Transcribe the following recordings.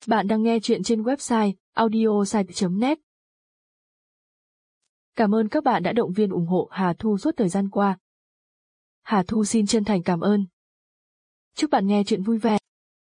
Bạn đang nghe chuyện trên website audiosite.net. Cảm ơn các bạn đã động viên ủng hộ Hà Thu suốt thời gian qua. Hà Thu xin chân thành cảm ơn. Chúc bạn nghe chuyện vui vẻ.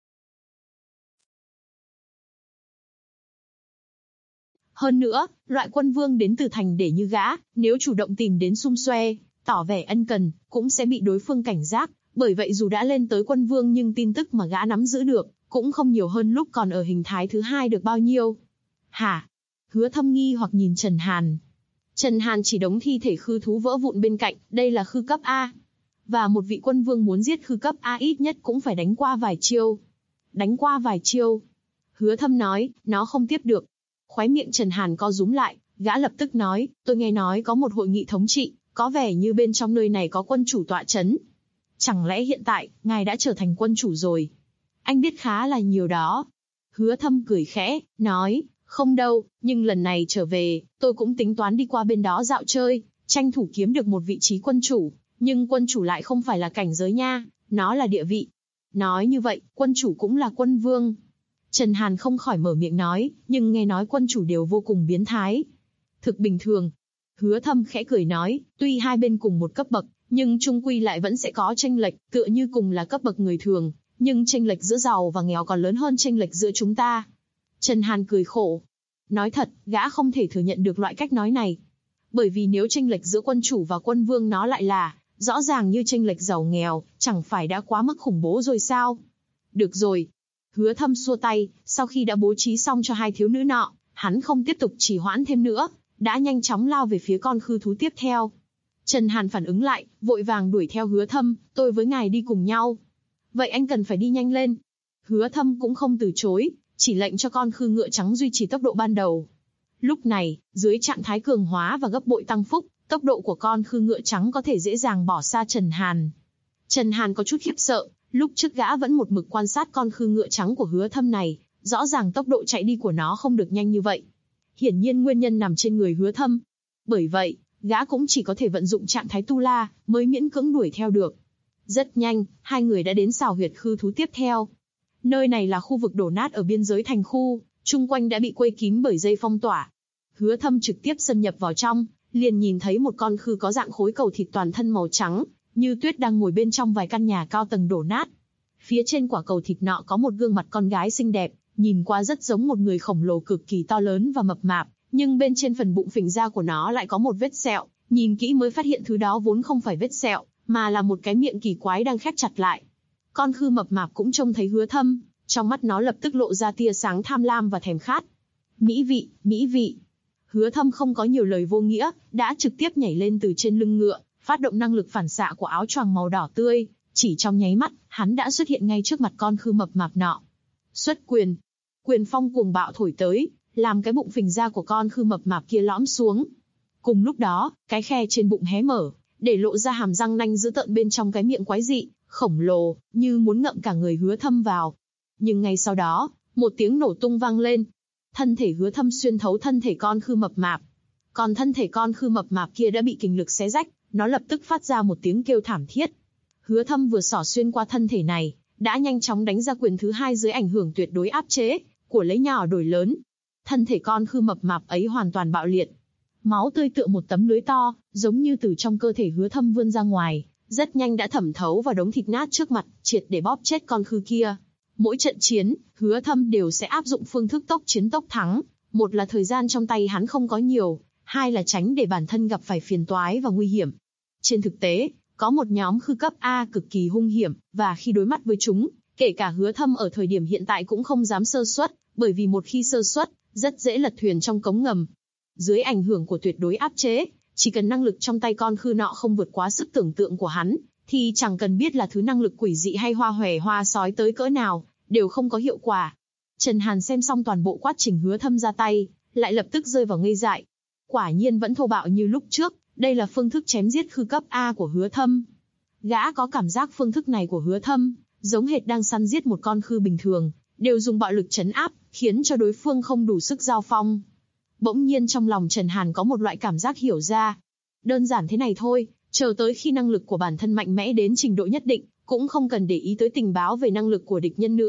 Hơn nữa, loại quân vương đến từ thành để như gã, nếu chủ động tìm đến xum xuê, tỏ vẻ ân cần, cũng sẽ bị đối phương cảnh giác. Bởi vậy dù đã lên tới quân vương nhưng tin tức mà gã nắm giữ được, cũng không nhiều hơn lúc còn ở hình thái thứ hai được bao nhiêu. Hả? Hứa Thâm nghi hoặc nhìn Trần Hàn. Trần Hàn chỉ đống thi thể khư thú vỡ vụn bên cạnh, đây là khư cấp A. Và một vị quân vương muốn giết khư cấp A ít nhất cũng phải đánh qua vài chiêu. Đánh qua vài chiêu. Hứa Thâm nói, nó không tiếp được. Khóe miệng Trần Hàn co rúm lại, gã lập tức nói, tôi nghe nói có một hội nghị thống trị, có vẻ như bên trong nơi này có quân chủ tọa chấn. Chẳng lẽ hiện tại, ngài đã trở thành quân chủ rồi? Anh biết khá là nhiều đó. Hứa Thâm cười khẽ, nói, không đâu, nhưng lần này trở về, tôi cũng tính toán đi qua bên đó dạo chơi, tranh thủ kiếm được một vị trí quân chủ, nhưng quân chủ lại không phải là cảnh giới nha, nó là địa vị. Nói như vậy, quân chủ cũng là quân vương. Trần Hàn không khỏi mở miệng nói, nhưng nghe nói quân chủ đều vô cùng biến thái. Thực bình thường. Hứa Thâm khẽ cười nói, tuy hai bên cùng một cấp bậc, nhưng chung quy lại vẫn sẽ có chênh lệch, tựa như cùng là cấp bậc người thường, nhưng chênh lệch giữa giàu và nghèo còn lớn hơn chênh lệch giữa chúng ta. Trần Hàn cười khổ. Nói thật, gã không thể thừa nhận được loại cách nói này. Bởi vì nếu chênh lệch giữa quân chủ và quân vương nó lại là, rõ ràng như chênh lệch giàu nghèo, chẳng phải đã quá mức khủng bố rồi sao? Được rồi. Hứa Thâm xua tay, sau khi đã bố trí xong cho hai thiếu nữ nọ, hắn không tiếp tục trì hoãn thêm nữa, đã nhanh chóng lao về phía con khư thú tiếp theo. Trần Hàn phản ứng lại, vội vàng đuổi theo Hứa Thâm, tôi với ngài đi cùng nhau. Vậy anh cần phải đi nhanh lên. Hứa Thâm cũng không từ chối, chỉ lệnh cho con khư ngựa trắng duy trì tốc độ ban đầu. Lúc này, dưới trạng thái cường hóa và gấp bội tăng phúc, tốc độ của con khư ngựa trắng có thể dễ dàng bỏ xa Trần Hàn. Trần Hàn có chút khiếp sợ, lúc trước gã vẫn một mực quan sát con khư ngựa trắng của Hứa Thâm này, rõ ràng tốc độ chạy đi của nó không được nhanh như vậy. Hiển nhiên nguyên nhân nằm trên người Hứa Thâm. Bởi vậy, gã cũng chỉ có thể vận dụng trạng thái tu la, mới miễn cưỡng đuổi theo được. Rất nhanh, hai người đã đến xào huyệt khư thú tiếp theo. Nơi này là khu vực đổ nát ở biên giới thành khu, chung quanh đã bị quây kín bởi dây phong tỏa. Hứa Thâm trực tiếp xâm nhập vào trong, liền nhìn thấy một con khư có dạng khối cầu thịt toàn thân màu trắng, như tuyết đang ngồi bên trong vài căn nhà cao tầng đổ nát. Phía trên quả cầu thịt nọ có một gương mặt con gái xinh đẹp, nhìn qua rất giống một người khổng lồ cực kỳ to lớn và mập mạp, nhưng bên trên phần bụng phình ra của nó lại có một vết sẹo, nhìn kỹ mới phát hiện thứ đó vốn không phải vết sẹo, mà là một cái miệng kỳ quái đang khép chặt lại. Con khư mập mạp cũng trông thấy Hứa Thâm, trong mắt nó lập tức lộ ra tia sáng tham lam và thèm khát. Mỹ vị, mỹ vị. Hứa Thâm không có nhiều lời vô nghĩa, đã trực tiếp nhảy lên từ trên lưng ngựa, phát động năng lực phản xạ của áo choàng màu đỏ tươi, chỉ trong nháy mắt, hắn đã xuất hiện ngay trước mặt con khư mập mạp nọ. Xuất quyền. Quyền phong cuồng bạo thổi tới, làm cái bụng phình ra của con khư mập mạp kia lõm xuống. Cùng lúc đó, cái khe trên bụng hé mở, để lộ ra hàm răng nanh dữ tợn bên trong cái miệng quái dị, khổng lồ, như muốn ngậm cả người Hứa Thâm vào. Nhưng ngay sau đó, một tiếng nổ tung vang lên. Thân thể Hứa Thâm xuyên thấu thân thể con khư mập mạp. Còn thân thể con khư mập mạp kia đã bị kình lực xé rách, nó lập tức phát ra một tiếng kêu thảm thiết. Hứa Thâm vừa xỏ xuyên qua thân thể này, đã nhanh chóng đánh ra quyền thứ hai dưới ảnh hưởng tuyệt đối áp chế của lấy nhỏ đổi lớn. Thân thể con khư mập mạp ấy hoàn toàn bạo liệt. Máu tươi tựa một tấm lưới to, giống như từ trong cơ thể Hứa Thâm vươn ra ngoài, rất nhanh đã thẩm thấu vào đống thịt nát trước mặt, triệt để bóp chết con khư kia. Mỗi trận chiến, Hứa Thâm đều sẽ áp dụng phương thức tốc chiến tốc thắng, một là thời gian trong tay hắn không có nhiều, hai là tránh để bản thân gặp phải phiền toái và nguy hiểm. Trên thực tế, có một nhóm khư cấp A cực kỳ hung hiểm, và khi đối mặt với chúng, kể cả Hứa Thâm ở thời điểm hiện tại cũng không dám sơ suất, bởi vì một khi sơ suất, rất dễ lật thuyền trong cống ngầm. Dưới ảnh hưởng của tuyệt đối áp chế, chỉ cần năng lực trong tay con khư nọ không vượt quá sức tưởng tượng của hắn, thì chẳng cần biết là thứ năng lực quỷ dị hay hoa hòe hoa sói tới cỡ nào, đều không có hiệu quả. Trần Hàn xem xong toàn bộ quá trình Hứa Thâm ra tay, lại lập tức rơi vào ngây dại. Quả nhiên vẫn thô bạo như lúc trước, đây là phương thức chém giết khư cấp A của Hứa Thâm. Gã có cảm giác phương thức này của Hứa Thâm, giống hệt đang săn giết một con khư bình thường, đều dùng bạo lực trấn áp, khiến cho đối phương không đủ sức giao phong. Bỗng nhiên trong lòng Trần Hàn có một loại cảm giác hiểu ra. Đơn giản thế này thôi, chờ tới khi năng lực của bản thân mạnh mẽ đến trình độ nhất định, cũng không cần để ý tới tình báo về năng lực của địch nhân nữa,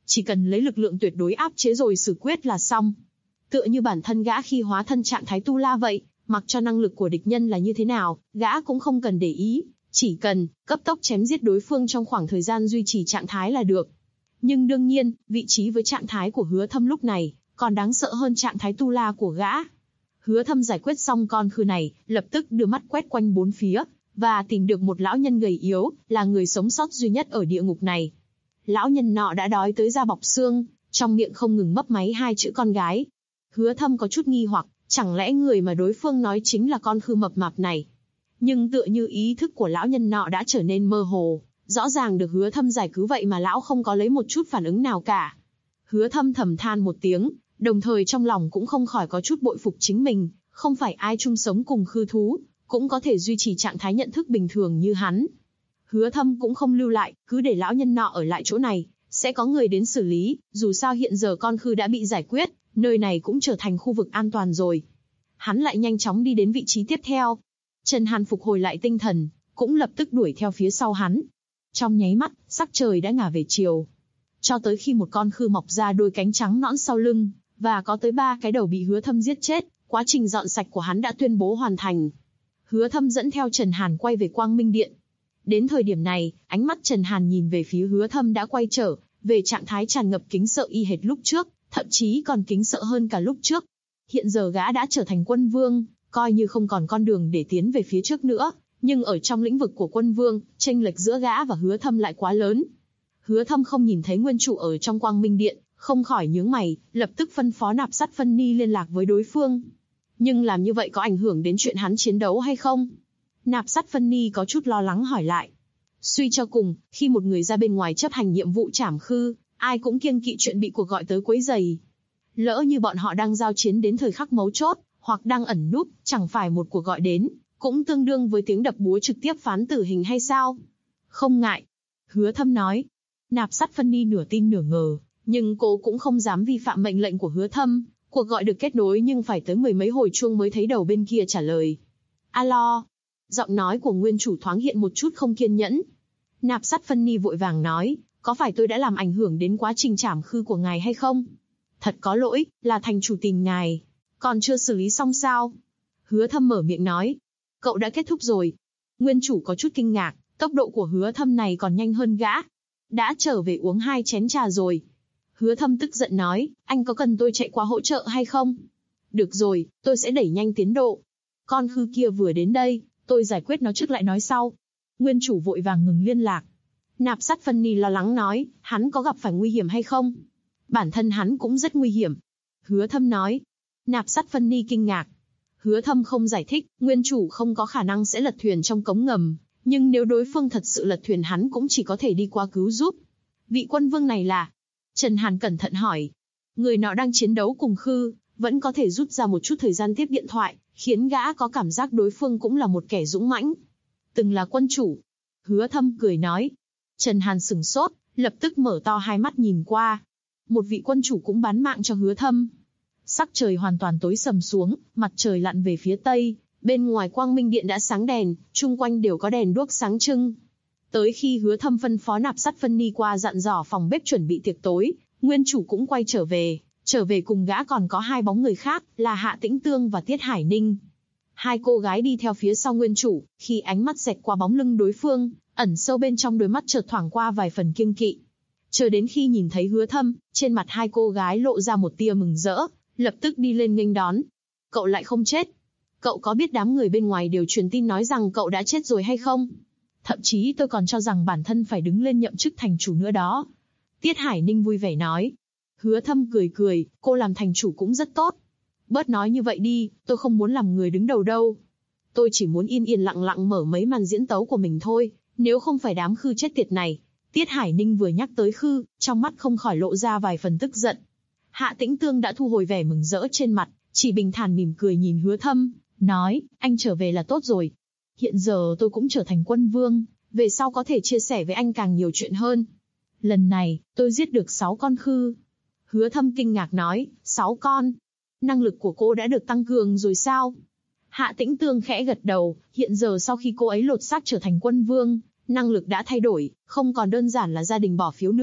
chỉ cần lấy lực lượng tuyệt đối áp chế rồi xử quyết là xong. Tựa như bản thân gã khi hóa thân trạng thái tu la vậy, mặc cho năng lực của địch nhân là như thế nào, gã cũng không cần để ý, chỉ cần cấp tốc chém giết đối phương trong khoảng thời gian duy trì trạng thái là được. Nhưng đương nhiên, vị trí với trạng thái của Hứa Thâm lúc này còn đáng sợ hơn trạng thái tu la của gã. Hứa Thâm giải quyết xong con khư này, lập tức đưa mắt quét quanh bốn phía, và tìm được một lão nhân gầy yếu, là người sống sót duy nhất ở địa ngục này. Lão nhân nọ đã đói tới da bọc xương, trong miệng không ngừng mấp máy hai chữ con gái. Hứa Thâm có chút nghi hoặc, chẳng lẽ người mà đối phương nói chính là con khư mập mạp này? Nhưng tựa như ý thức của lão nhân nọ đã trở nên mơ hồ, rõ ràng được Hứa Thâm giải cứu vậy mà lão không có lấy một chút phản ứng nào cả. Hứa Thâm thầm than một tiếng, đồng thời trong lòng cũng không khỏi có chút bội phục chính mình, không phải ai chung sống cùng khư thú, cũng có thể duy trì trạng thái nhận thức bình thường như hắn. Hứa Thâm cũng không lưu lại, cứ để lão nhân nọ ở lại chỗ này, sẽ có người đến xử lý, dù sao hiện giờ con khư đã bị giải quyết, nơi này cũng trở thành khu vực an toàn rồi. Hắn lại nhanh chóng đi đến vị trí tiếp theo. Trần Hàn phục hồi lại tinh thần, cũng lập tức đuổi theo phía sau hắn. Trong nháy mắt, sắc trời đã ngả về chiều. Cho tới khi một con khư mọc ra đôi cánh trắng nõn sau lưng, và có tới 3 cái đầu bị Hứa Thâm giết chết, quá trình dọn sạch của hắn đã tuyên bố hoàn thành. Hứa Thâm dẫn theo Trần Hàn quay về Quang Minh Điện. Đến thời điểm này, ánh mắt Trần Hàn nhìn về phía Hứa Thâm đã quay trở về trạng thái tràn ngập kính sợ y hệt lúc trước, thậm chí còn kính sợ hơn cả lúc trước. Hiện giờ gã đã trở thành quân vương, coi như không còn con đường để tiến về phía trước nữa, nhưng ở trong lĩnh vực của quân vương, chênh lệch giữa gã và Hứa Thâm lại quá lớn. Hứa Thâm không nhìn thấy nguyên chủ ở trong Quang Minh Điện, không khỏi nhướng mày, lập tức phân phó Nạp Sắt Phân Ni liên lạc với đối phương. Nhưng làm như vậy có ảnh hưởng đến chuyện hắn chiến đấu hay không? Nạp Sắt Phân Ni có chút lo lắng hỏi lại. Suy cho cùng, khi một người ra bên ngoài chấp hành nhiệm vụ trảm khư, ai cũng kiêng kỵ chuyện bị cuộc gọi tới quấy rầy. Lỡ như bọn họ đang giao chiến đến thời khắc mấu chốt, hoặc đang ẩn núp, chẳng phải một cuộc gọi đến, cũng tương đương với tiếng đập búa trực tiếp phán tử hình hay sao? Không ngại. Hứa Thâm nói. Nạp Sắt Phân Ni nửa tin nửa ngờ, nhưng cô cũng không dám vi phạm mệnh lệnh của Hứa Thâm. Cuộc gọi được kết nối nhưng phải tới 10 mấy hồi chuông mới thấy đầu bên kia trả lời. Alo. Giọng nói của nguyên chủ thoáng hiện một chút không kiên nhẫn. Nạp Sắt Phân Ni vội vàng nói, có phải tôi đã làm ảnh hưởng đến quá trình trảm khư của ngài hay không? Thật có lỗi, là thành chủ tìm ngài. Còn chưa xử lý xong sao? Hứa Thâm mở miệng nói. Cậu đã kết thúc rồi. Nguyên chủ có chút kinh ngạc, tốc độ của Hứa Thâm này còn nhanh hơn gã. Đã trở về uống 2 chén trà rồi. Hứa Thâm tức giận nói, anh có cần tôi chạy qua hỗ trợ hay không? Được rồi, tôi sẽ đẩy nhanh tiến độ. Con khư kia vừa đến đây, tôi giải quyết nó trước lại nói sau. Nguyên chủ vội vàng ngừng liên lạc. Nạp Sắt Phân Ni lo lắng nói, hắn có gặp phải nguy hiểm hay không? Bản thân hắn cũng rất nguy hiểm. Hứa Thâm nói. Nạp Sắt Phân Ni kinh ngạc. Hứa Thâm không giải thích, nguyên chủ không có khả năng sẽ lật thuyền trong cống ngầm, nhưng nếu đối phương thật sự lật thuyền hắn cũng chỉ có thể đi qua cứu giúp. Vị quân vương này là? Trần Hàn cẩn thận hỏi. Người nọ đang chiến đấu cùng khư, vẫn có thể rút ra một chút thời gian tiếp điện thoại, khiến gã có cảm giác đối phương cũng là một kẻ dũng mãnh. Từng là quân chủ. Hứa Thâm cười nói. Trần Hàn sửng sốt, lập tức mở to hai mắt nhìn qua. Một vị quân chủ cũng bán mạng cho Hứa Thâm. Sắc trời hoàn toàn tối sầm xuống, mặt trời lặn về phía tây, bên ngoài Quang Minh Điện đã sáng đèn, chung quanh đều có đèn đuốc sáng trưng. Tới khi Hứa Thâm phân phó Nạp Sắt Phân Ni qua dặn dò phòng bếp chuẩn bị tiệc tối, nguyên chủ cũng quay trở về cùng gã còn có 2 bóng người khác, là Hạ Tĩnh Tương và Tiết Hải Ninh. 2 cô gái đi theo phía sau nguyên chủ, khi ánh mắt dẹt qua bóng lưng đối phương, ẩn sâu bên trong đôi mắt chợt thoảng qua vài phần kiêng kỵ. Chờ đến khi nhìn thấy Hứa Thâm, trên mặt 2 cô gái lộ ra một tia mừng rỡ, lập tức đi lên nghênh đón. Cậu lại không chết. Cậu có biết đám người bên ngoài đều truyền tin nói rằng cậu đã chết rồi hay không? Thậm chí tôi còn cho rằng bản thân phải đứng lên nhậm chức thành chủ nữa đó. Tiết Hải Ninh vui vẻ nói. Hứa Thâm cười cười, cô làm thành chủ cũng rất tốt. Bớt nói như vậy đi, tôi không muốn làm người đứng đầu đâu. Tôi chỉ muốn yên yên lặng lặng mở mấy màn diễn tấu của mình thôi, nếu không phải đám khư chết tiệt này. Tiết Hải Ninh vừa nhắc tới khư, trong mắt không khỏi lộ ra vài phần tức giận. Hạ Tĩnh Tương đã thu hồi vẻ mừng rỡ trên mặt, chỉ bình thản mỉm cười nhìn Hứa Thâm, nói, anh trở về là tốt rồi. Hiện giờ tôi cũng trở thành quân vương, về sau có thể chia sẻ với anh càng nhiều chuyện hơn. Lần này, tôi giết được 6 con khư. Hứa Thâm kinh ngạc nói, 6 con. Năng lực của cô đã được tăng cường rồi sao? Hạ Tĩnh Tương khẽ gật đầu, hiện giờ sau khi cô ấy lột xác trở thành quân vương, năng lực đã thay đổi, không còn đơn giản là gia đình bỏ phiếu nữa,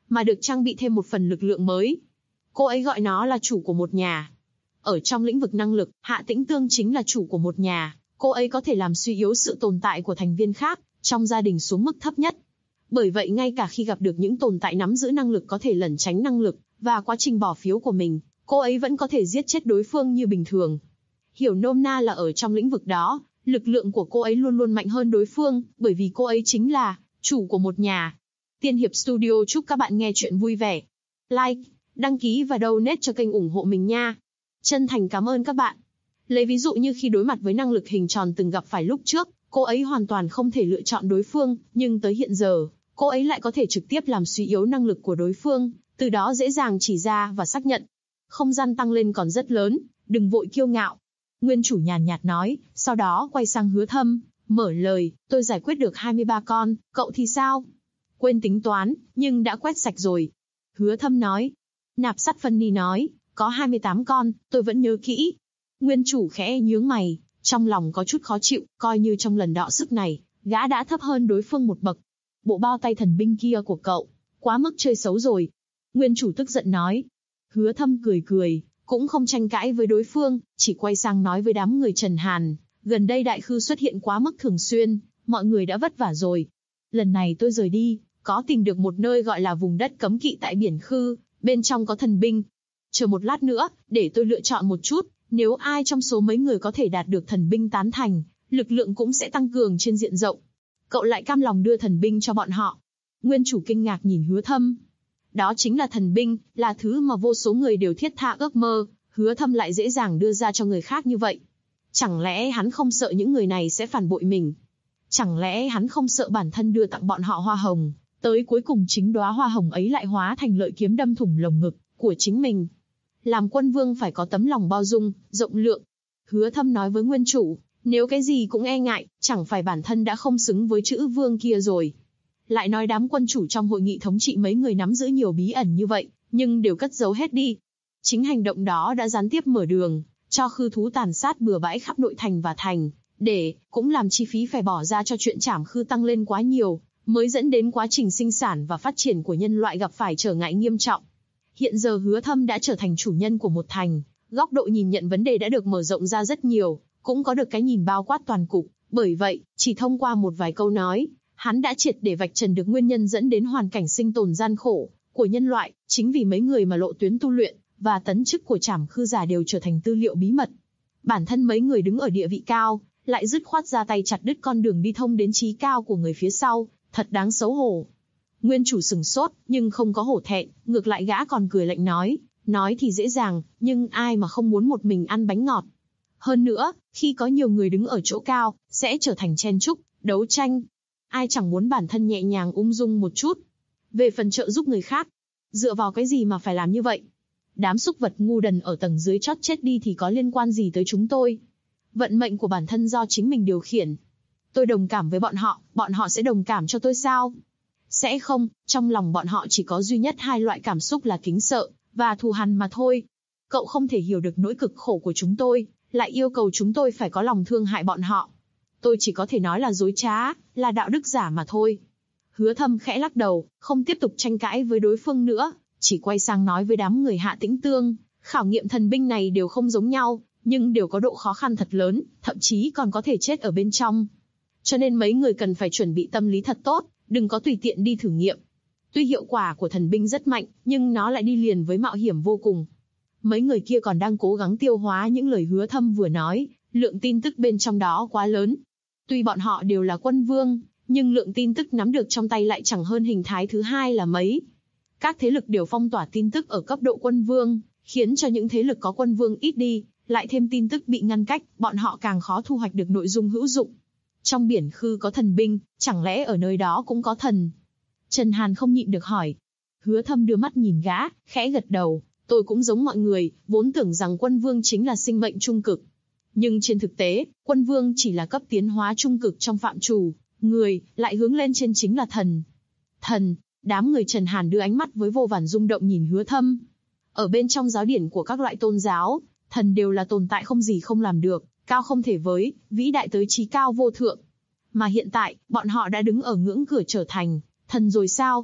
mà được trang bị thêm một phần lực lượng mới. Cô ấy gọi nó là chủ của một nhà. Ở trong lĩnh vực năng lực, Hạ Tĩnh Tương chính là chủ của một nhà, cô ấy có thể làm suy yếu sự tồn tại của thành viên khác trong gia đình xuống mức thấp nhất. Bởi vậy ngay cả khi gặp được những tồn tại nắm giữ năng lực có thể lẩn tránh năng lực và quá trình bỏ phiếu của mình, cô ấy vẫn có thể giết chết đối phương như bình thường. Hiểu nôm na là ở trong lĩnh vực đó, lực lượng của cô ấy luôn luôn mạnh hơn đối phương, bởi vì cô ấy chính là chủ của một nhà. Tiên Hiệp Studio chúc các bạn nghe chuyện vui vẻ. Like, đăng ký và donate cho kênh ủng hộ mình nha. Chân thành cảm ơn các bạn. Lấy ví dụ như khi đối mặt với năng lực hình tròn từng gặp phải lúc trước, cô ấy hoàn toàn không thể lựa chọn đối phương, nhưng tới hiện giờ, cô ấy lại có thể trực tiếp làm suy yếu năng lực của đối phương, từ đó dễ dàng chỉ ra và xác nhận. Không gian tăng lên còn rất lớn, đừng vội kiêu ngạo. Nguyên chủ nhàn nhạt nói, sau đó quay sang Hứa Thâm, mở lời, tôi giải quyết được 23 con, cậu thì sao? Quên tính toán, nhưng đã quét sạch rồi. Hứa Thâm nói. Nạp Sắt Phân Ni nói, có 28 con, tôi vẫn nhớ kỹ. Nguyên chủ khẽ nhướng mày, trong lòng có chút khó chịu, coi như trong lần đọ sức này, gã đã thấp hơn đối phương một bậc. Bộ bao tay thần binh kia của cậu, quá mức chơi xấu rồi. Nguyên chủ tức giận nói. Hứa Thâm cười cười, cũng không tranh cãi với đối phương, chỉ quay sang nói với đám người Trần Hàn, gần đây đại khư xuất hiện quá mức thường xuyên, mọi người đã vất vả rồi. Lần này tôi rời đi, có tìm được một nơi gọi là vùng đất cấm kỵ tại biển khư, bên trong có thần binh. Chờ một lát nữa, để tôi lựa chọn một chút, nếu ai trong số mấy người có thể đạt được thần binh tán thành, lực lượng cũng sẽ tăng cường trên diện rộng. Cậu lại cam lòng đưa thần binh cho bọn họ. Nguyên chủ kinh ngạc nhìn Hứa Thâm. Đó chính là thần binh, là thứ mà vô số người đều thiết tha ước mơ, Hứa Thâm lại dễ dàng đưa ra cho người khác như vậy. Chẳng lẽ hắn không sợ những người này sẽ phản bội mình? Chẳng lẽ hắn không sợ bản thân đưa tặng bọn họ hoa hồng, tới cuối cùng chính đóa hoa hồng ấy lại hóa thành lợi kiếm đâm thủng lồng ngực của chính mình? Làm quân vương phải có tấm lòng bao dung, rộng lượng. Hứa Thâm nói với nguyên chủ, nếu cái gì cũng e ngại, chẳng phải bản thân đã không xứng với chữ vương kia rồi. Lại nói đám quân chủ trong hội nghị thống trị mấy người nắm giữ nhiều bí ẩn như vậy, nhưng đều cất giấu hết đi. Chính hành động đó đã gián tiếp mở đường cho khư thú tàn sát bừa bãi khắp nội thành và thành, để cũng làm chi phí phải bỏ ra cho chuyện trảm khư tăng lên quá nhiều, mới dẫn đến quá trình sinh sản và phát triển của nhân loại gặp phải trở ngại nghiêm trọng. Hiện giờ Hứa Thâm đã trở thành chủ nhân của một thành, góc độ nhìn nhận vấn đề đã được mở rộng ra rất nhiều, cũng có được cái nhìn bao quát toàn cục. Bởi vậy, chỉ thông qua một vài câu nói, hắn đã triệt để vạch trần được nguyên nhân dẫn đến hoàn cảnh sinh tồn gian khổ của nhân loại, chính vì mấy người mà lộ tuyến tu luyện và tấn chức của trảm khư giả đều trở thành tư liệu bí mật. Bản thân mấy người đứng ở địa vị cao, lại dứt khoát ra tay chặt đứt con đường đi thông đến chí cao của người phía sau, thật đáng xấu hổ. Nguyên chủ sừng sốt, nhưng không có hổ thẹn, ngược lại gã còn cười lạnh nói thì dễ dàng, nhưng ai mà không muốn một mình ăn bánh ngọt. Hơn nữa, khi có nhiều người đứng ở chỗ cao, sẽ trở thành chen chúc, đấu tranh. Ai chẳng muốn bản thân nhẹ nhàng ung dung một chút. Về phần trợ giúp người khác, dựa vào cái gì mà phải làm như vậy? Đám súc vật ngu đần ở tầng dưới chót chết đi thì có liên quan gì tới chúng tôi? Vận mệnh của bản thân do chính mình điều khiển. Tôi đồng cảm với bọn họ sẽ đồng cảm cho tôi sao? Sẽ không, trong lòng bọn họ chỉ có duy nhất hai loại cảm xúc là kính sợ và thù hằn mà thôi. Cậu không thể hiểu được nỗi cực khổ của chúng tôi, lại yêu cầu chúng tôi phải có lòng thương hại bọn họ. Tôi chỉ có thể nói là dối trá, là đạo đức giả mà thôi. Hứa Thâm khẽ lắc đầu, không tiếp tục tranh cãi với đối phương nữa, chỉ quay sang nói với đám người Hạ Tĩnh Tương, khảo nghiệm thần binh này đều không giống nhau, nhưng đều có độ khó khăn thật lớn, thậm chí còn có thể chết ở bên trong. Cho nên mấy người cần phải chuẩn bị tâm lý thật tốt, đừng có tùy tiện đi thử nghiệm. Tuy hiệu quả của thần binh rất mạnh, nhưng nó lại đi liền với mạo hiểm vô cùng. Mấy người kia còn đang cố gắng tiêu hóa những lời Hứa Thâm vừa nói, lượng tin tức bên trong đó quá lớn. Tuy bọn họ đều là quân vương, nhưng lượng tin tức nắm được trong tay lại chẳng hơn hình thái thứ hai là mấy. Các thế lực đều phong tỏa tin tức ở cấp độ quân vương, khiến cho những thế lực có quân vương ít đi, lại thêm tin tức bị ngăn cách, bọn họ càng khó thu hoạch được nội dung hữu dụng. Trong biển khư có thần binh, chẳng lẽ ở nơi đó cũng có thần? Trần Hàn không nhịn được hỏi. Hứa Thâm đưa mắt nhìn gã, khẽ gật đầu. Tôi cũng giống mọi người, vốn tưởng rằng quân vương chính là sinh mệnh trung cực. Nhưng trên thực tế, quân vương chỉ là cấp tiến hóa trung cực trong phạm trù, người, lại hướng lên trên chính là thần. Thần, đám người Trần Hàn đưa ánh mắt với vô vàn rung động nhìn Hứa Thâm. Ở bên trong giáo điển của các loại tôn giáo, thần đều là tồn tại không gì không làm được, cao không thể với, vĩ đại tới chí cao vô thượng. Mà hiện tại, bọn họ đã đứng ở ngưỡng cửa trở thành thần rồi sao?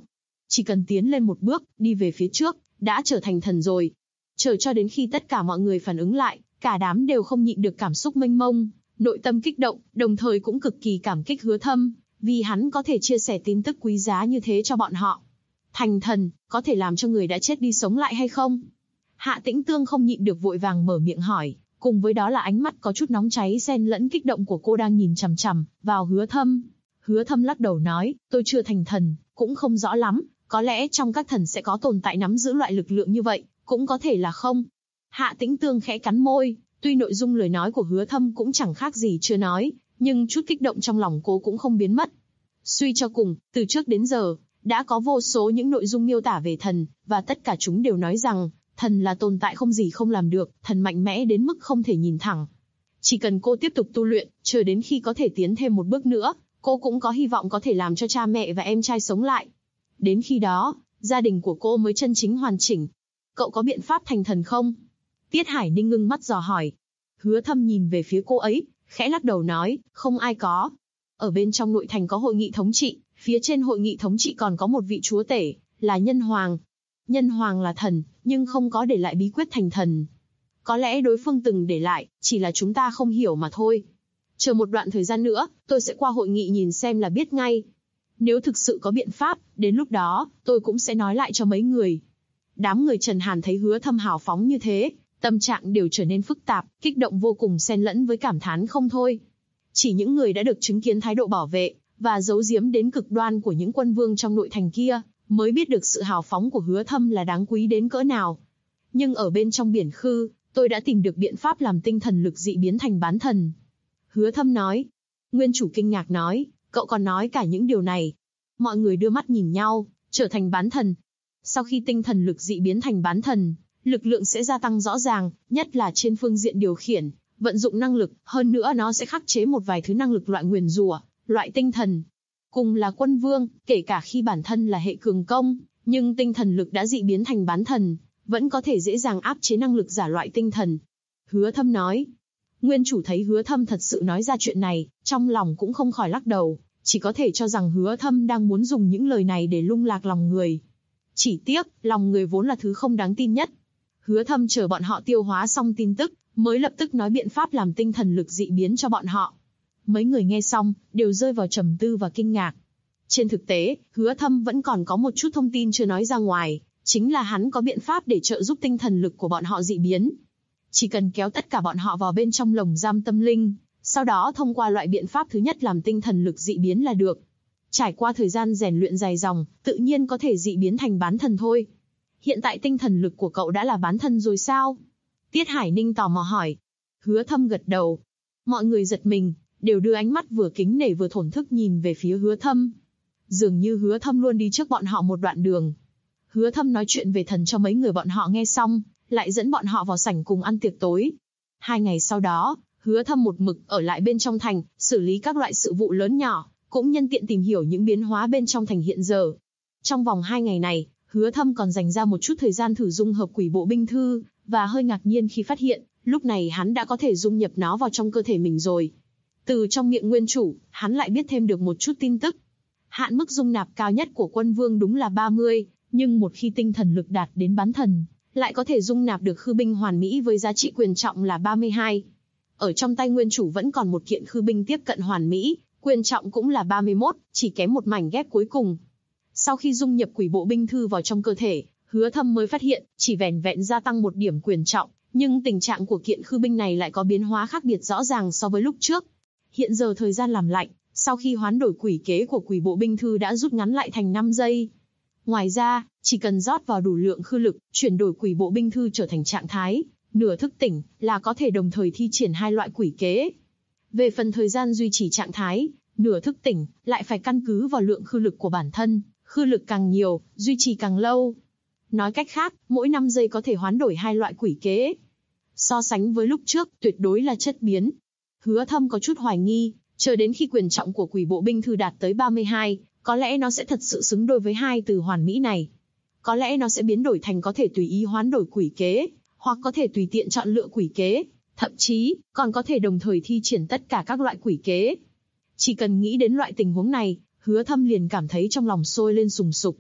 Chỉ cần tiến lên một bước, đi về phía trước, đã trở thành thần rồi. Chờ cho đến khi tất cả mọi người phản ứng lại, cả đám đều không nhịn được cảm xúc mênh mông, nội tâm kích động, đồng thời cũng cực kỳ cảm kích Hứa Thâm, vì hắn có thể chia sẻ tin tức quý giá như thế cho bọn họ. Thành thần, có thể làm cho người đã chết đi sống lại hay không? Hạ Tĩnh Tương không nhịn được vội vàng mở miệng hỏi, cùng với đó là ánh mắt có chút nóng cháy xen lẫn kích động của cô đang nhìn chằm chằm vào Hứa Thâm. Hứa Thâm lắc đầu nói, tôi chưa thành thần, cũng không rõ lắm, có lẽ trong các thần sẽ có tồn tại nắm giữ loại lực lượng như vậy, cũng có thể là không. Hạ Tĩnh Tương khẽ cắn môi, tuy nội dung lời nói của Hứa Thâm cũng chẳng khác gì chưa nói, nhưng chút kích động trong lòng cô cũng không biến mất. Suy cho cùng, từ trước đến giờ, đã có vô số những nội dung miêu tả về thần, và tất cả chúng đều nói rằng, thần là tồn tại không gì không làm được, thần mạnh mẽ đến mức không thể nhìn thẳng. Chỉ cần cô tiếp tục tu luyện, chờ đến khi có thể tiến thêm một bước nữa, cô cũng có hy vọng có thể làm cho cha mẹ và em trai sống lại. Đến khi đó, gia đình của cô mới chân chính hoàn chỉnh. Cậu có biện pháp thành thần không? Tiết Hải Ninh ngưng mắt dò hỏi. Hứa Thâm nhìn về phía cô ấy, khẽ lắc đầu nói, không ai có. Ở bên trong nội thành có hội nghị thống trị, phía trên hội nghị thống trị còn có một vị chúa tể, là Nhân Hoàng. Nhân Hoàng là thần, nhưng không có để lại bí quyết thành thần. Có lẽ đối phương từng để lại, chỉ là chúng ta không hiểu mà thôi. Chờ một đoạn thời gian nữa, tôi sẽ qua hội nghị nhìn xem là biết ngay. Nếu thực sự có biện pháp, đến lúc đó, tôi cũng sẽ nói lại cho mấy người. Đám người Trần Hàn thấy Hứa Thâm hào phóng như thế, tâm trạng đều trở nên phức tạp, kích động vô cùng xen lẫn với cảm thán không thôi. Chỉ những người đã được chứng kiến thái độ bảo vệ, và giấu giếm đến cực đoan của những quân vương trong nội thành kia, mới biết được sự hào phóng của Hứa Thâm là đáng quý đến cỡ nào. Nhưng ở bên trong biển khư, tôi đã tìm được biện pháp làm tinh thần lực dị biến thành bán thần. Hứa Thâm nói. Nguyên chủ kinh ngạc nói, cậu còn nói cả những điều này. Mọi người đưa mắt nhìn nhau, trở thành bán thần. Sau khi tinh thần lực dị biến thành bán thần, lực lượng sẽ gia tăng rõ ràng, nhất là trên phương diện điều khiển, vận dụng năng lực, hơn nữa nó sẽ khắc chế một vài thứ năng lực loại nguyền rủa, loại tinh thần. Cùng là quân vương, kể cả khi bản thân là hệ cường công, nhưng tinh thần lực đã dị biến thành bán thần, vẫn có thể dễ dàng áp chế năng lực giả loại tinh thần. Hứa Thâm nói. Nguyên chủ thấy Hứa Thâm thật sự nói ra chuyện này, trong lòng cũng không khỏi lắc đầu, chỉ có thể cho rằng Hứa Thâm đang muốn dùng những lời này để lung lạc lòng người. Chỉ tiếc, lòng người vốn là thứ không đáng tin nhất. Hứa Thâm chờ bọn họ tiêu hóa xong tin tức, mới lập tức nói biện pháp làm tinh thần lực dị biến cho bọn họ. Mấy người nghe xong, đều rơi vào trầm tư và kinh ngạc. Trên thực tế, Hứa Thâm vẫn còn có một chút thông tin chưa nói ra ngoài, chính là hắn có biện pháp để trợ giúp tinh thần lực của bọn họ dị biến. Chỉ cần kéo tất cả bọn họ vào bên trong lồng giam tâm linh, sau đó thông qua loại biện pháp thứ nhất làm tinh thần lực dị biến là được. Trải qua thời gian rèn luyện dài dòng, tự nhiên có thể dị biến thành bán thần thôi. Hiện tại tinh thần lực của cậu đã là bán thần rồi sao? Tiết Hải Ninh tò mò hỏi. Hứa Thâm gật đầu. Mọi người giật mình, đều đưa ánh mắt vừa kính nể vừa thổn thức nhìn về phía Hứa Thâm. Dường như Hứa Thâm luôn đi trước bọn họ một đoạn đường. Hứa Thâm nói chuyện về thần cho mấy người bọn họ nghe xong, lại dẫn bọn họ vào sảnh cùng ăn tiệc tối. 2 ngày sau đó, Hứa Thâm một mực ở lại bên trong thành, xử lý các loại sự vụ lớn nhỏ, cũng nhân tiện tìm hiểu những biến hóa bên trong thành hiện giờ. Trong vòng 2 ngày này, Hứa Thâm còn dành ra một chút thời gian thử dung hợp quỷ bộ binh thư, và hơi ngạc nhiên khi phát hiện, lúc này hắn đã có thể dung nhập nó vào trong cơ thể mình rồi. Từ trong miệng nguyên chủ, hắn lại biết thêm được một chút tin tức. Hạn mức dung nạp cao nhất của quân vương đúng là 30, nhưng một khi tinh thần lực đạt đến bán thần, lại có thể dung nạp được khư binh hoàn mỹ với giá trị quyền trọng là 32. Ở trong tay nguyên chủ vẫn còn một kiện khư binh tiếp cận hoàn mỹ, quyền trọng cũng là 31, chỉ kém một mảnh ghép cuối cùng. Sau khi dung nhập quỷ bộ binh thư vào trong cơ thể, Hứa Thâm mới phát hiện, chỉ vẻn vẹn gia tăng một điểm quyền trọng, nhưng tình trạng của kiện khư binh này lại có biến hóa khác biệt rõ ràng so với lúc trước. Hiện giờ thời gian làm lạnh, sau khi hoán đổi quỷ kế của quỷ bộ binh thư đã rút ngắn lại thành 5 giây. Ngoài ra, chỉ cần rót vào đủ lượng khư lực, chuyển đổi quỷ bộ binh thư trở thành trạng thái nửa thức tỉnh, là có thể đồng thời thi triển 2 loại quỷ kế. Về phần thời gian duy trì trạng thái nửa thức tỉnh, lại phải căn cứ vào lượng khư lực của bản thân, khư lực càng nhiều, duy trì càng lâu. Nói cách khác, mỗi 5 giây có thể hoán đổi 2 loại quỷ kế. So sánh với lúc trước, tuyệt đối là chất biến. Hứa Thâm có chút hoài nghi, chờ đến khi quyền trọng của quỷ bộ binh thư đạt tới 32, có lẽ nó sẽ thật sự xứng đôi với 2 từ hoàn mỹ này. Có lẽ nó sẽ biến đổi thành có thể tùy ý hoán đổi quỷ kế, hoặc có thể tùy tiện chọn lựa quỷ kế, thậm chí còn có thể đồng thời thi triển tất cả các loại quỷ kế. Chỉ cần nghĩ đến loại tình huống này, Hứa Thâm liền cảm thấy trong lòng sôi lên sùng sục.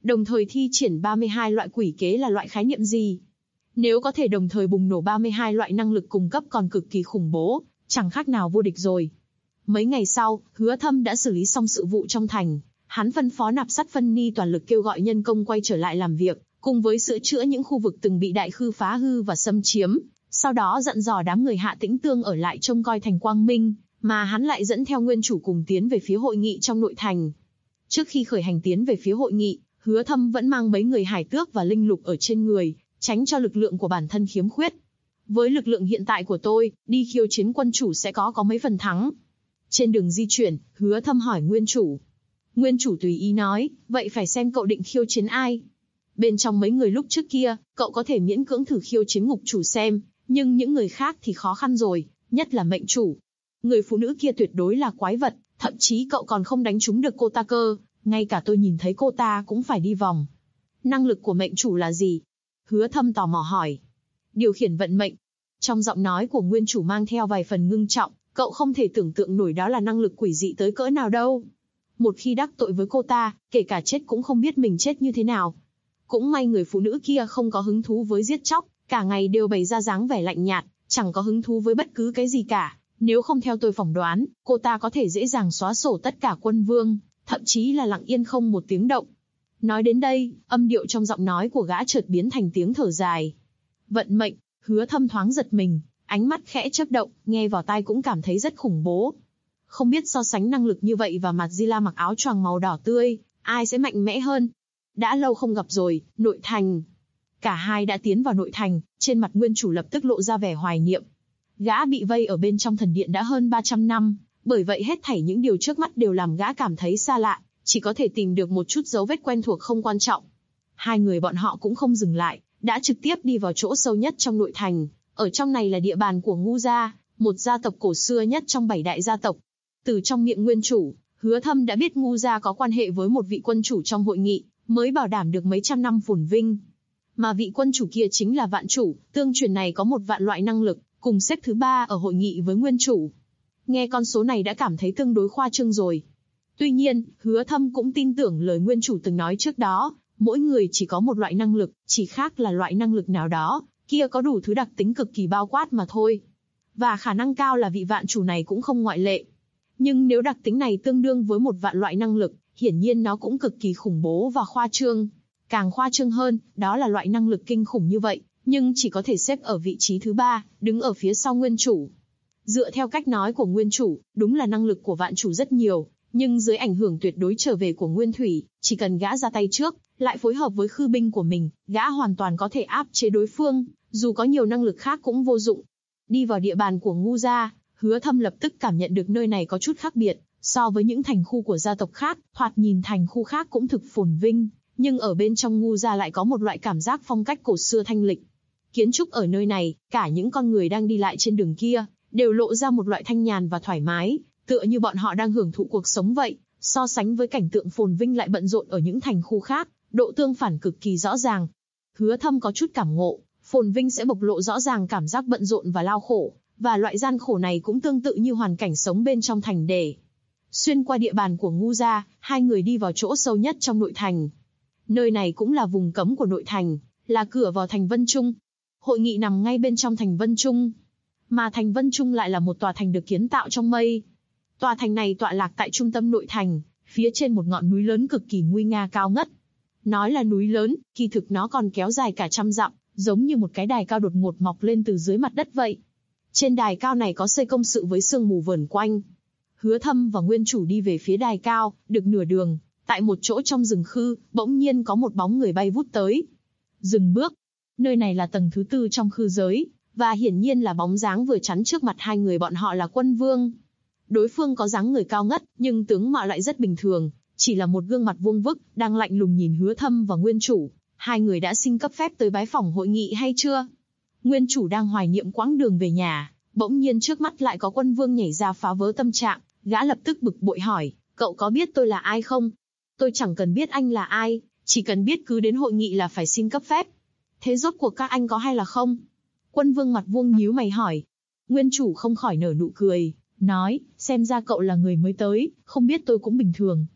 Đồng thời thi triển 32 loại quỷ kế là loại khái niệm gì? Nếu có thể đồng thời bùng nổ 32 loại năng lực cùng cấp còn cực kỳ khủng bố, chẳng khác nào vô địch rồi. Mấy ngày sau, Hứa Thâm đã xử lý xong sự vụ trong thành. Hắn phân phó Nạp Sắt Phân Ni toàn lực kêu gọi nhân công quay trở lại làm việc, cùng với sửa chữa những khu vực từng bị đại khư phá hư và xâm chiếm. Sau đó dặn dò đám người Hạ Tĩnh Tương ở lại trông coi thành Quang Minh, mà hắn lại dẫn theo nguyên chủ cùng tiến về phía hội nghị trong nội thành. Trước khi khởi hành tiến về phía hội nghị, Hứa Thâm vẫn mang mấy người hải tước và linh lục ở trên người, tránh cho lực lượng của bản thân khiếm khuyết. Với lực lượng hiện tại của tôi, đi khiêu chiến quân chủ sẽ có mấy phần thắng. Trên đường di chuyển, Hứa Thâm hỏi nguyên chủ. Nguyên chủ tùy ý nói, vậy phải xem cậu định khiêu chiến ai. Bên trong mấy người lúc trước kia, cậu có thể miễn cưỡng thử khiêu chiến ngục chủ xem, nhưng những người khác thì khó khăn rồi, nhất là mệnh chủ. Người phụ nữ kia tuyệt đối là quái vật, thậm chí cậu còn không đánh trúng được cô ta cơ, ngay cả tôi nhìn thấy cô ta cũng phải đi vòng. Năng lực của mệnh chủ là gì? Hứa Thâm tò mò hỏi. Điều khiển vận mệnh. Trong giọng nói của nguyên chủ mang theo vài phần ngưng trọng, cậu không thể tưởng tượng nổi đó là năng lực quỷ dị tới cỡ nào đâu. Một khi đắc tội với cô ta, kể cả chết cũng không biết mình chết như thế nào. Cũng may người phụ nữ kia không có hứng thú với giết chóc, cả ngày đều bày ra dáng vẻ lạnh nhạt, chẳng có hứng thú với bất cứ cái gì cả. Nếu không theo tôi phỏng đoán, cô ta có thể dễ dàng xóa sổ tất cả quân vương, thậm chí là lặng yên không một tiếng động. Nói đến đây, âm điệu trong giọng nói của gã chợt biến thành tiếng thở dài. Vận mệnh. Hứa Thâm thoáng giật mình, ánh mắt khẽ chớp động, nghe vào tai cũng cảm thấy rất khủng bố. Không biết so sánh năng lực như vậy và Madzilla mặc áo choàng màu đỏ tươi, ai sẽ mạnh mẽ hơn? Đã lâu không gặp rồi, nội thành. Cả hai đã tiến vào nội thành, trên mặt nguyên chủ lập tức lộ ra vẻ hoài niệm. Gã bị vây ở bên trong thần điện đã hơn 300 năm, bởi vậy hết thảy những điều trước mắt đều làm gã cảm thấy xa lạ, chỉ có thể tìm được một chút dấu vết quen thuộc không quan trọng. Hai người bọn họ cũng không dừng lại, đã trực tiếp đi vào chỗ sâu nhất trong nội thành. Ở trong này là địa bàn của Ngu gia, một gia tộc cổ xưa nhất trong 7 đại gia tộc. Từ trong miệng nguyên chủ, Hứa Thâm đã biết Ngu gia có quan hệ với một vị quân chủ trong hội nghị, mới bảo đảm được mấy trăm năm phồn vinh. Mà vị quân chủ kia chính là Vạn Chủ, tương truyền này có một vạn loại năng lực, cùng xếp thứ 3 ở hội nghị với nguyên chủ. Nghe con số này đã cảm thấy tương đối khoa trương rồi. Tuy nhiên, Hứa Thâm cũng tin tưởng lời nguyên chủ từng nói trước đó, mỗi người chỉ có một loại năng lực, chỉ khác là loại năng lực nào đó, kia có đủ thứ đặc tính cực kỳ bao quát mà thôi. Và khả năng cao là vị vạn chủ này cũng không ngoại lệ. Nhưng nếu đặc tính này tương đương với một vạn loại năng lực, hiển nhiên nó cũng cực kỳ khủng bố và khoa trương. Càng khoa trương hơn, đó là loại năng lực kinh khủng như vậy, nhưng chỉ có thể xếp ở vị trí thứ 3, đứng ở phía sau nguyên chủ. Dựa theo cách nói của nguyên chủ, đúng là năng lực của vạn chủ rất nhiều, nhưng dưới ảnh hưởng tuyệt đối trở về của nguyên thủy, chỉ cần gã ra tay trước, lại phối hợp với khư binh của mình, gã hoàn toàn có thể áp chế đối phương, dù có nhiều năng lực khác cũng vô dụng. Đi vào địa bàn của Ngu gia, Hứa Thâm lập tức cảm nhận được nơi này có chút khác biệt, so với những thành khu của gia tộc khác, thoạt nhìn thành khu khác cũng thực phồn vinh, nhưng ở bên trong Ngu gia lại có một loại cảm giác phong cách cổ xưa thanh lịch. Kiến trúc ở nơi này, cả những con người đang đi lại trên đường kia, đều lộ ra một loại thanh nhàn và thoải mái, tựa như bọn họ đang hưởng thụ cuộc sống vậy. So sánh với cảnh tượng phồn vinh lại bận rộn ở những thành khu khác, độ tương phản cực kỳ rõ ràng. Hứa Thâm có chút cảm ngộ, phồn vinh sẽ bộc lộ rõ ràng cảm giác bận rộn và lao khổ, và loại gian khổ này cũng tương tự như hoàn cảnh sống bên trong thành để. Xuyên qua địa bàn của Ngu gia, hai người đi vào chỗ sâu nhất trong nội thành. Nơi này cũng là vùng cấm của nội thành, là cửa vào thành Vân Trung. Hội nghị nằm ngay bên trong thành Vân Trung, mà thành Vân Trung lại là một tòa thành được kiến tạo trong mây. Tòa thành này tọa lạc tại trung tâm nội thành, phía trên một ngọn núi lớn cực kỳ nguy nga cao ngất. Nói là núi lớn, kỳ thực nó còn kéo dài cả trăm dặm, giống như một cái đài cao đột ngột mọc lên từ dưới mặt đất vậy. Trên đài cao này có xây công sự với sương mù vờn quanh. Hứa Thâm và nguyên chủ đi về phía đài cao, được nửa đường, tại một chỗ trong rừng khư, bỗng nhiên có một bóng người bay vút tới. Dừng bước. Nơi này là tầng thứ 4 trong khư giới, và hiển nhiên là bóng dáng vừa chắn trước mặt hai người bọn họ là quân vương. Đối phương có dáng người cao ngất, nhưng tướng mạo lại rất bình thường, chỉ là một gương mặt vuông vức, đang lạnh lùng nhìn Hứa Thâm và nguyên chủ. Hai người đã xin cấp phép tới bái phỏng hội nghị hay chưa? Nguyên chủ đang hoài niệm quãng đường về nhà, bỗng nhiên trước mắt lại có quân vương nhảy ra phá vỡ tâm trạng, gã lập tức bực bội hỏi, cậu có biết tôi là ai không? Tôi chẳng cần biết anh là ai, chỉ cần biết cứ đến hội nghị là phải xin cấp phép. Thế rốt cuộc các anh có hay là không? Quân vương mặt vuông nhíu mày hỏi. Nguyên chủ không khỏi nở nụ cười, nói, xem ra cậu là người mới tới, không biết tôi cũng bình thường.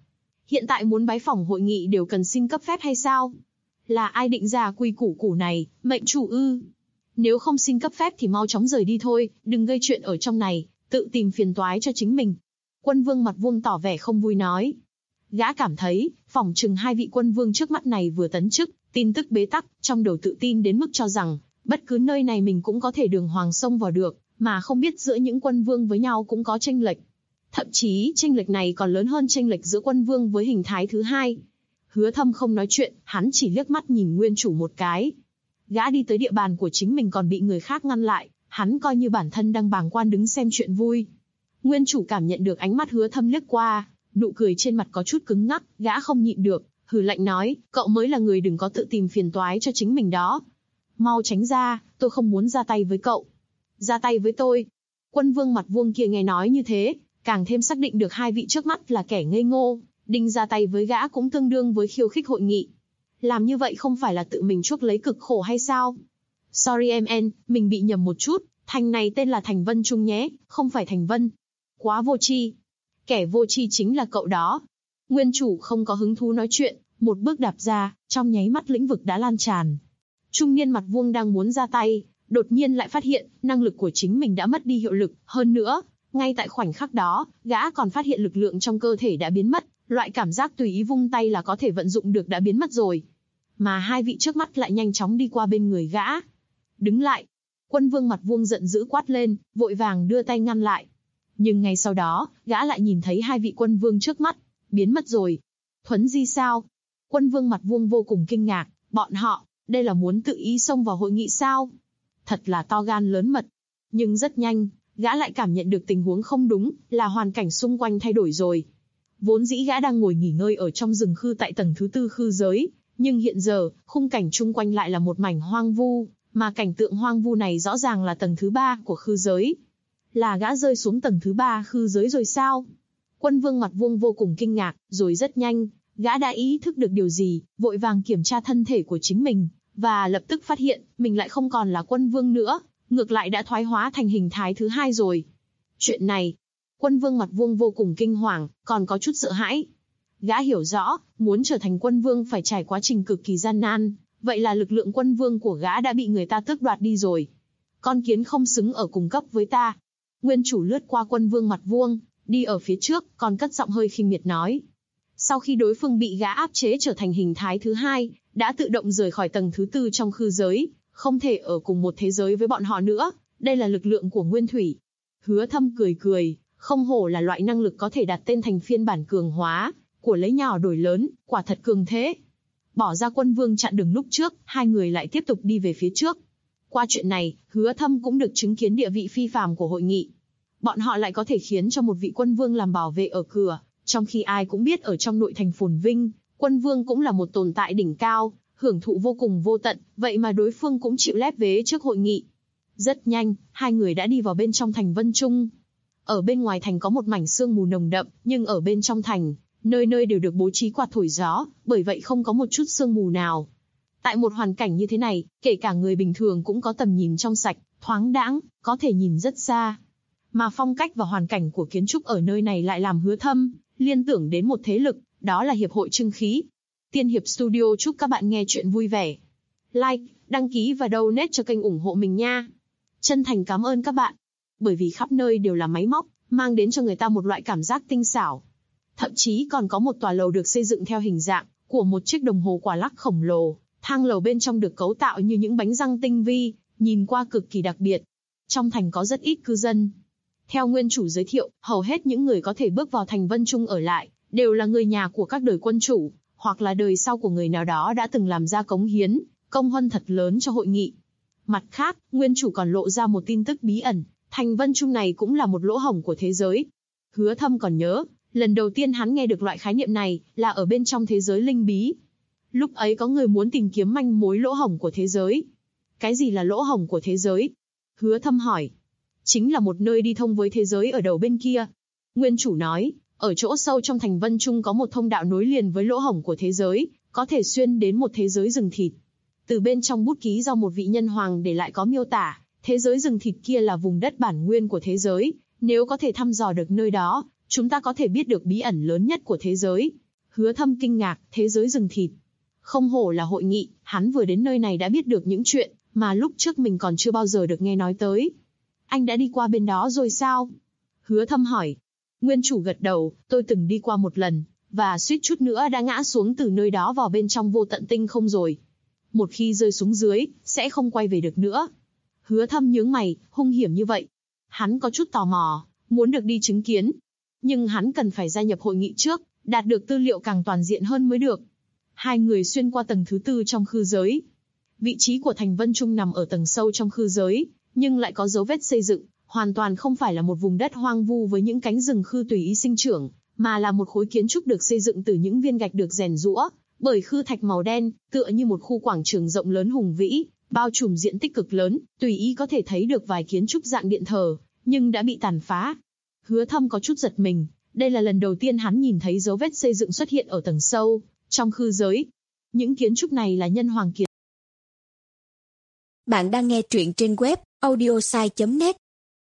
Hiện tại muốn bái phỏng hội nghị đều cần xin cấp phép hay sao? Là ai định ra quy củ này, mệnh chủ ư? Nếu không xin cấp phép thì mau chóng rời đi thôi, đừng gây chuyện ở trong này, tự tìm phiền toái cho chính mình. Quân vương mặt vuông tỏ vẻ không vui nói. Gã cảm thấy, phỏng chừng hai vị quân vương trước mắt này vừa tấn chức, tin tức bế tắc, trong đầu tự tin đến mức cho rằng, bất cứ nơi này mình cũng có thể đường hoàng xông vào được, mà không biết giữa những quân vương với nhau cũng có chênh lệch. Thậm chí, chênh lệch này còn lớn hơn chênh lệch giữa quân vương với hình thái thứ hai. Hứa Thâm không nói chuyện, hắn chỉ liếc mắt nhìn nguyên chủ một cái. Gã đi tới địa bàn của chính mình còn bị người khác ngăn lại, hắn coi như bản thân đang bàng quan đứng xem chuyện vui. Nguyên chủ cảm nhận được ánh mắt Hứa Thâm liếc qua, nụ cười trên mặt có chút cứng ngắc, gã không nhịn được, hừ lạnh nói, cậu mới là người đừng có tự tìm phiền toái cho chính mình đó. Mau tránh ra, tôi không muốn ra tay với cậu. Ra tay với tôi. Quân vương mặt vuông kia nghe nói như thế, càng thêm xác định được hai vị trước mắt là kẻ ngây ngô, định ra tay với gã cũng tương đương với khiêu khích hội nghị. Làm như vậy không phải là tự mình chuốc lấy cực khổ hay sao? Sorry em, mình bị nhầm một chút, thành này tên là Thành Vân Trung nhé, không phải Thành Vân. Quá vô tri. Kẻ vô tri chính là cậu đó. Nguyên chủ không có hứng thú nói chuyện, một bước đạp ra, trong nháy mắt lĩnh vực đã lan tràn. Trung niên mặt vuông đang muốn ra tay, đột nhiên lại phát hiện, năng lực của chính mình đã mất đi hiệu lực, hơn nữa, ngay tại khoảnh khắc đó, gã còn phát hiện lực lượng trong cơ thể đã biến mất, loại cảm giác tùy ý vung tay là có thể vận dụng được đã biến mất rồi. Mà hai vị trước mắt lại nhanh chóng đi qua bên người gã. Đứng lại. Quân vương mặt vuông giận dữ quát lên, vội vàng đưa tay ngăn lại. Nhưng ngay sau đó, gã lại nhìn thấy hai vị quân vương trước mắt, biến mất rồi. Thuấn di sao? Quân vương mặt vuông vô cùng kinh ngạc, bọn họ, đây là muốn tự ý xông vào hội nghị sao? Thật là to gan lớn mật. Nhưng rất nhanh, gã lại cảm nhận được tình huống không đúng, là hoàn cảnh xung quanh thay đổi rồi. Vốn dĩ gã đang ngồi nghỉ ngơi ở trong rừng khư tại tầng thứ 4 khư giới, nhưng hiện giờ, khung cảnh chung quanh lại là một mảnh hoang vu, mà cảnh tượng hoang vu này rõ ràng là tầng thứ 3 của khư giới. Là gã rơi xuống tầng thứ 3 khư giới rồi sao? Quân vương mặt vuông vô cùng kinh ngạc, rồi rất nhanh, gã đã ý thức được điều gì, vội vàng kiểm tra thân thể của chính mình, và lập tức phát hiện, mình lại không còn là quân vương nữa, ngược lại đã thoái hóa thành hình thái thứ hai rồi. Chuyện này, quân vương mặt vuông vô cùng kinh hoàng, còn có chút sợ hãi. Gã hiểu rõ, muốn trở thành quân vương phải trải quá trình cực kỳ gian nan, vậy là lực lượng quân vương của gã đã bị người ta tước đoạt đi rồi. Con kiến không xứng ở cùng cấp với ta. Nguyên chủ lướt qua quân vương mặt vuông, đi ở phía trước, còn cất giọng hơi khinh miệt nói. Sau khi đối phương bị gã áp chế trở thành hình thái thứ hai, đã tự động rời khỏi tầng thứ 4 trong khư giới, không thể ở cùng một thế giới với bọn họ nữa, đây là lực lượng của Nguyên Thủy. Hứa Thâm cười, không hổ là loại năng lực có thể đặt tên thành phiên bản cường hóa, của lấy nhỏ đổi lớn, quả thật cường thế. Bỏ ra quân vương chặn đường lúc trước, hai người lại tiếp tục đi về phía trước. Qua chuyện này, Hứa Thâm cũng được chứng kiến địa vị phi phàm của hội nghị. Bọn họ lại có thể khiến cho một vị quân vương làm bảo vệ ở cửa, trong khi ai cũng biết ở trong nội thành phồn vinh, quân vương cũng là một tồn tại đỉnh cao, hưởng thụ vô cùng vô tận, vậy mà đối phương cũng chịu lép vế trước hội nghị. Rất nhanh, hai người đã đi vào bên trong thành Vân Trung. Ở bên ngoài thành có một mảnh sương mù nồng đậm, nhưng ở bên trong thành, nơi nơi đều được bố trí quạt thổi gió, bởi vậy không có một chút sương mù nào. Tại một hoàn cảnh như thế này, kể cả người bình thường cũng có tầm nhìn trong sạch, thoáng đãng, có thể nhìn rất xa. Mà phong cách và hoàn cảnh của kiến trúc ở nơi này lại làm Hứa Thâm liên tưởng đến một thế lực, đó là Hiệp hội Trưng Khí. Tiên Hiệp Studio chúc các bạn nghe chuyện vui vẻ. Like, đăng ký và donate cho kênh ủng hộ mình nha. Chân thành cảm ơn các bạn. Bởi vì khắp nơi đều là máy móc, mang đến cho người ta một loại cảm giác tinh xảo. Thậm chí còn có một tòa lầu được xây dựng theo hình dạng của một chiếc đồng hồ quả lắc khổng lồ. Thang lầu bên trong được cấu tạo như những bánh răng tinh vi, nhìn qua cực kỳ đặc biệt. Trong thành có rất ít cư dân. Theo nguyên chủ giới thiệu, hầu hết những người có thể bước vào thành Vân Trung ở lại, đều là người nhà của các đời quân chủ, hoặc là đời sau của người nào đó đã từng làm ra cống hiến, công huân thật lớn cho hội nghị. Mặt khác, nguyên chủ còn lộ ra một tin tức bí ẩn, thành Vân Trung này cũng là một lỗ hổng của thế giới. Hứa Thâm còn nhớ, lần đầu tiên hắn nghe được loại khái niệm này, là ở bên trong thế giới linh bí. Lúc ấy có người muốn tìm kiếm manh mối lỗ hổng của thế giới. Cái gì là lỗ hổng của thế giới? Hứa Thâm hỏi. Chính là một nơi đi thông với thế giới ở đầu bên kia. Nguyên chủ nói, ở chỗ sâu trong thành Vân Trung có một thông đạo nối liền với lỗ hổng của thế giới, có thể xuyên đến một thế giới rừng thịt. Từ bên trong bút ký do một vị nhân hoàng để lại có miêu tả, thế giới rừng thịt kia là vùng đất bản nguyên của thế giới, nếu có thể thăm dò được nơi đó, chúng ta có thể biết được bí ẩn lớn nhất của thế giới. Hứa Thâm kinh ngạc, thế giới rừng thịt. Không hổ là hội nghị, hắn vừa đến nơi này đã biết được những chuyện mà lúc trước mình còn chưa bao giờ được nghe nói tới. Anh đã đi qua bên đó rồi sao? Hứa Thâm hỏi. Nguyên chủ gật đầu, tôi từng đi qua một lần, và suýt chút nữa đã ngã xuống từ nơi đó vào bên trong vô tận tinh không rồi. Một khi rơi xuống dưới, sẽ không quay về được nữa. Hứa Thâm nhướng mày, hung hiểm như vậy. Hắn có chút tò mò, muốn được đi chứng kiến. Nhưng hắn cần phải gia nhập hội nghị trước, đạt được tư liệu càng toàn diện hơn mới được. Hai người xuyên qua tầng thứ 4 trong khư giới. Vị trí của thành Vân Trung nằm ở tầng sâu trong khư giới, nhưng lại có dấu vết xây dựng, hoàn toàn không phải là một vùng đất hoang vu với những cánh rừng khư tùy ý sinh trưởng, mà là một khối kiến trúc được xây dựng từ những viên gạch được rèn giũa bởi khư thạch màu đen, tựa như một khu quảng trường rộng lớn hùng vĩ, bao trùm diện tích cực lớn, tùy ý có thể thấy được vài kiến trúc dạng điện thờ, nhưng đã bị tàn phá. Hứa Thâm có chút giật mình, đây là lần đầu tiên hắn nhìn thấy dấu vết xây dựng xuất hiện ở tầng sâu trong khư giới. Những kiến trúc này là nhân hoàng kiến. Bạn đang nghe truyện trên web audiosai.net.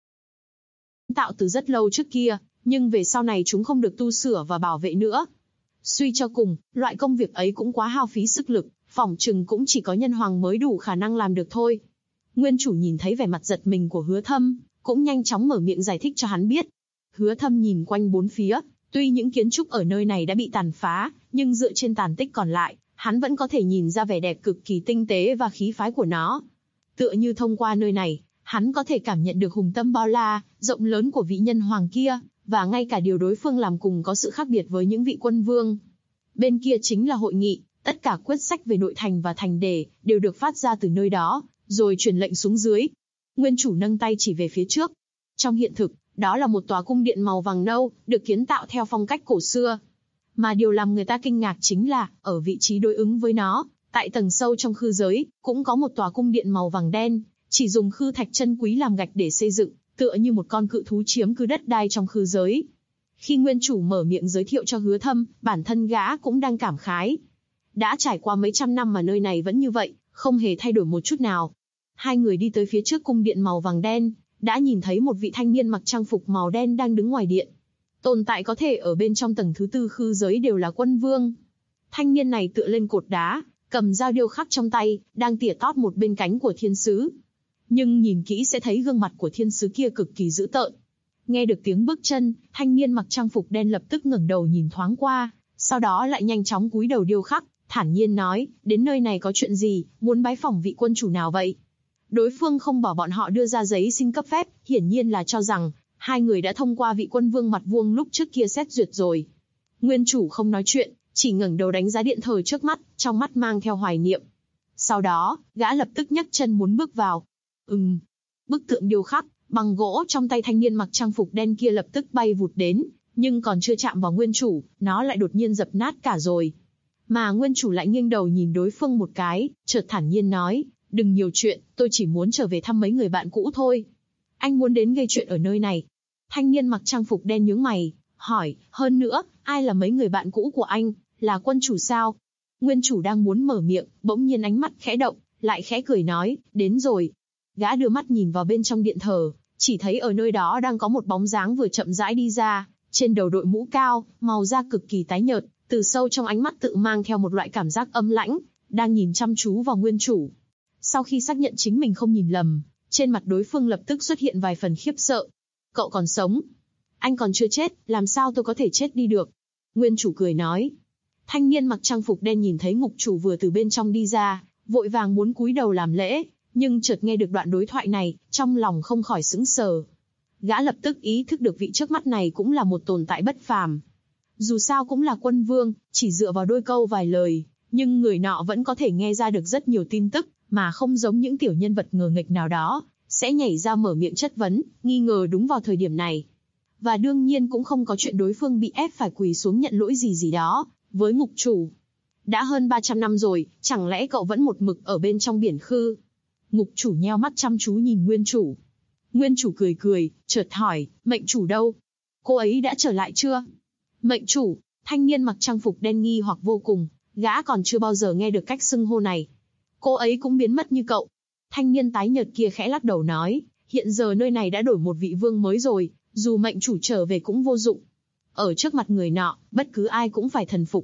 Tạo từ rất lâu trước kia, nhưng về sau này chúng không được tu sửa và bảo vệ nữa. Suy cho cùng, loại công việc ấy cũng quá hao phí sức lực, phỏng chừng cũng chỉ có nhân hoàng mới đủ khả năng làm được thôi. Nguyên chủ nhìn thấy vẻ mặt giật mình của Hứa Thâm, cũng nhanh chóng mở miệng giải thích cho hắn biết. Hứa Thâm nhìn quanh bốn phía, tuy những kiến trúc ở nơi này đã bị tàn phá, nhưng dựa trên tàn tích còn lại, hắn vẫn có thể nhìn ra vẻ đẹp cực kỳ tinh tế và khí phái của nó. Tựa như thông qua nơi này, hắn có thể cảm nhận được hùng tâm bao la, rộng lớn của vị nhân hoàng kia, và ngay cả điều đối phương làm cùng có sự khác biệt với những vị quân vương. Bên kia chính là hội nghị, tất cả quyết sách về nội thành và thành đề đều được phát ra từ nơi đó, rồi truyền lệnh xuống dưới. Nguyên chủ nâng tay chỉ về phía trước. Trong hiện thực, đó là một tòa cung điện màu vàng nâu, được kiến tạo theo phong cách cổ xưa. Mà điều làm người ta kinh ngạc chính là, ở vị trí đối ứng với nó, tại tầng sâu trong khư giới, cũng có một tòa cung điện màu vàng đen, chỉ dùng khư thạch chân quý làm gạch để xây dựng, tựa như một con cự thú chiếm cứ đất đai trong khư giới. Khi nguyên chủ mở miệng giới thiệu cho Hứa Thâm, bản thân gã cũng đang cảm khái. Đã trải qua mấy trăm năm mà nơi này vẫn như vậy, không hề thay đổi một chút nào. Hai người đi tới phía trước cung điện màu vàng đen, đã nhìn thấy một vị thanh niên mặc trang phục màu đen đang đứng ngoài điện. Tồn tại có thể ở bên trong tầng thứ 4 khư giới đều là quân vương. Thanh niên này tựa lên cột đá, cầm dao điêu khắc trong tay, đang tỉa tót một bên cánh của thiên sứ. Nhưng nhìn kỹ sẽ thấy gương mặt của thiên sứ kia cực kỳ dữ tợn. Nghe được tiếng bước chân, thanh niên mặc trang phục đen lập tức ngẩng đầu nhìn thoáng qua, sau đó lại nhanh chóng cúi đầu điêu khắc, thản nhiên nói, đến nơi này có chuyện gì, muốn bái phỏng vị quân chủ nào vậy? Đối phương không bảo bọn họ đưa ra giấy xin cấp phép, hiển nhiên là cho rằng, hai người đã thông qua vị quân vương mặt vuông lúc trước kia xét duyệt rồi. Nguyên chủ không nói chuyện, chỉ ngẩng đầu đánh giá điện thờ trước mắt, trong mắt mang theo hoài niệm. Sau đó, gã lập tức nhấc chân muốn bước vào. Bức tượng điêu khắc, bằng gỗ trong tay thanh niên mặc trang phục đen kia lập tức bay vụt đến, nhưng còn chưa chạm vào nguyên chủ, nó lại đột nhiên dập nát cả rồi. Mà nguyên chủ lại nghiêng đầu nhìn đối phương một cái, chợt thản nhiên nói, đừng nhiều chuyện, tôi chỉ muốn trở về thăm mấy người bạn cũ thôi. Anh muốn đến gây chuyện ở nơi này. Thanh niên mặc trang phục đen nhướng mày, hỏi, hơn nữa, ai là mấy người bạn cũ của anh, là quân chủ sao? Nguyên chủ đang muốn mở miệng, bỗng nhiên ánh mắt khẽ động, lại khẽ cười nói, đến rồi. Gã đưa mắt nhìn vào bên trong điện thờ, chỉ thấy ở nơi đó đang có một bóng dáng vừa chậm rãi đi ra, trên đầu đội mũ cao, màu da cực kỳ tái nhợt, từ sâu trong ánh mắt tự mang theo một loại cảm giác âm lãnh, đang nhìn chăm chú vào nguyên chủ. Sau khi xác nhận chính mình không nhìn lầm, trên mặt đối phương lập tức xuất hiện vài phần khiếp sợ. Cậu còn sống? Anh còn chưa chết, làm sao tôi có thể chết đi được? Nguyên chủ cười nói. Thanh niên mặc trang phục đen nhìn thấy ngục chủ vừa từ bên trong đi ra, vội vàng muốn cúi đầu làm lễ, nhưng chợt nghe được đoạn đối thoại này, trong lòng không khỏi sững sờ. Gã lập tức ý thức được vị trước mắt này cũng là một tồn tại bất phàm. Dù sao cũng là quân vương, chỉ dựa vào đôi câu vài lời, nhưng người nọ vẫn có thể nghe ra được rất nhiều tin tức, mà không giống những tiểu nhân vật ngờ nghệch nào đó, sẽ nhảy ra mở miệng chất vấn, nghi ngờ đúng vào thời điểm này. Và đương nhiên cũng không có chuyện đối phương bị ép phải quỳ xuống nhận lỗi gì đó, với ngục chủ. Đã hơn 300 năm rồi, chẳng lẽ cậu vẫn một mực ở bên trong biển khư? Ngục chủ nheo mắt chăm chú nhìn nguyên chủ. Nguyên chủ cười cười, chợt hỏi, mệnh chủ đâu? Cô ấy đã trở lại chưa? Mệnh chủ, thanh niên mặc trang phục đen nghi hoặc vô cùng, gã còn chưa bao giờ nghe được cách xưng hô này. Cô ấy cũng biến mất như cậu. Thanh niên tái nhợt kia khẽ lắc đầu nói, hiện giờ nơi này đã đổi một vị vương mới rồi, dù mệnh chủ trở về cũng vô dụng. Ở trước mặt người nọ, bất cứ ai cũng phải thần phục.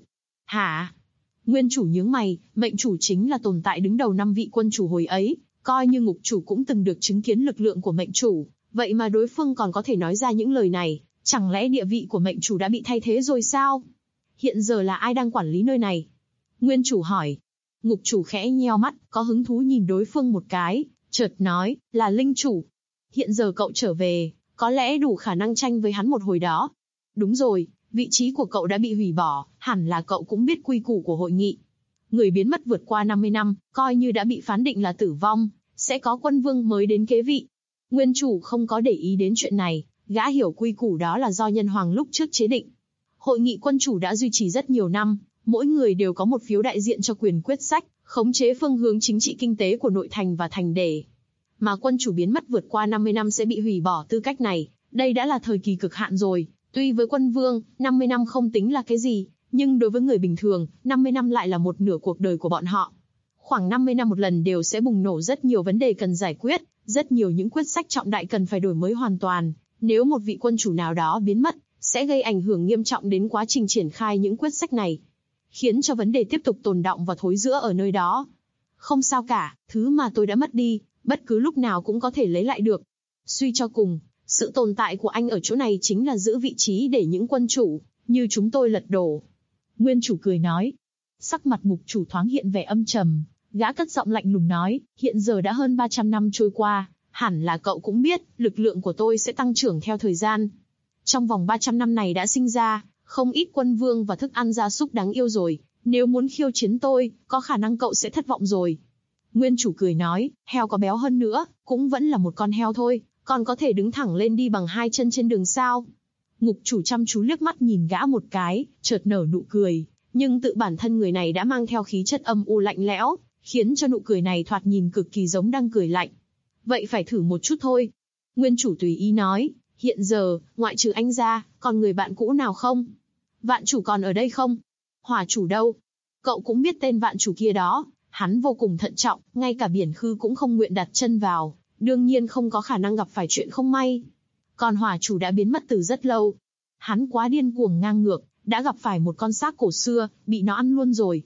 Hả? Nguyên chủ nhướng mày, mệnh chủ chính là tồn tại đứng đầu 5 vị quân chủ hồi ấy, coi như ngục chủ cũng từng được chứng kiến lực lượng của mệnh chủ, vậy mà đối phương còn có thể nói ra những lời này, chẳng lẽ địa vị của mệnh chủ đã bị thay thế rồi sao? Hiện giờ là ai đang quản lý nơi này? Nguyên chủ hỏi. Ngục chủ khẽ nheo mắt, có hứng thú nhìn đối phương một cái, chợt nói, là linh chủ. Hiện giờ cậu trở về, có lẽ đủ khả năng tranh với hắn một hồi đó. Đúng rồi, vị trí của cậu đã bị hủy bỏ, hẳn là cậu cũng biết quy củ của hội nghị. Người biến mất vượt qua 50 năm, coi như đã bị phán định là tử vong, sẽ có quân vương mới đến kế vị. Nguyên chủ không có để ý đến chuyện này, gã hiểu quy củ đó là do nhân hoàng lúc trước chế định. Hội nghị quân chủ đã duy trì rất nhiều năm, mỗi người đều có một phiếu đại diện cho quyền quyết sách, khống chế phương hướng chính trị kinh tế của nội thành và thành đề. Mà quân chủ biến mất vượt qua 50 năm sẽ bị hủy bỏ tư cách này, đây đã là thời kỳ cực hạn rồi. Tuy với quân vương, 50 năm không tính là cái gì, nhưng đối với người bình thường, 50 năm lại là một nửa cuộc đời của bọn họ. Khoảng 50 năm một lần đều sẽ bùng nổ rất nhiều vấn đề cần giải quyết, rất nhiều những quyết sách trọng đại cần phải đổi mới hoàn toàn. Nếu một vị quân chủ nào đó biến mất, sẽ gây ảnh hưởng nghiêm trọng đến quá trình triển khai những quyết sách này, khiến cho vấn đề tiếp tục tồn đọng và thối rữa ở nơi đó. Không sao cả, thứ mà tôi đã mất đi, bất cứ lúc nào cũng có thể lấy lại được. Suy cho cùng, sự tồn tại của anh ở chỗ này chính là giữ vị trí để những quân chủ như chúng tôi lật đổ. Nguyên chủ cười nói. Sắc mặt ngục chủ thoáng hiện vẻ âm trầm, gã cất giọng lạnh lùng nói, hiện giờ đã hơn 300 năm trôi qua, hẳn là cậu cũng biết, lực lượng của tôi sẽ tăng trưởng theo thời gian. Trong vòng 300 năm này đã sinh ra không ít quân vương và thức ăn gia súc đáng yêu rồi, nếu muốn khiêu chiến tôi, có khả năng cậu sẽ thất vọng rồi. Nguyên chủ cười nói, heo có béo hơn nữa, cũng vẫn là một con heo thôi, còn có thể đứng thẳng lên đi bằng 2 chân trên đường sao. Ngục chủ chăm chú liếc mắt nhìn gã một cái, chợt nở nụ cười, nhưng tự bản thân người này đã mang theo khí chất âm u lạnh lẽo, khiến cho nụ cười này thoạt nhìn cực kỳ giống đang cười lạnh. Vậy phải thử một chút thôi. Nguyên chủ tùy ý nói, hiện giờ, ngoại trừ anh ra, còn người bạn cũ nào không? Vạn chủ còn ở đây không? Hỏa chủ đâu? Cậu cũng biết tên vạn chủ kia đó, hắn vô cùng thận trọng, ngay cả biển khư cũng không nguyện đặt chân vào, đương nhiên không có khả năng gặp phải chuyện không may. Còn hỏa chủ đã biến mất từ rất lâu. Hắn quá điên cuồng ngang ngược, đã gặp phải một con xác cổ xưa, bị nó ăn luôn rồi.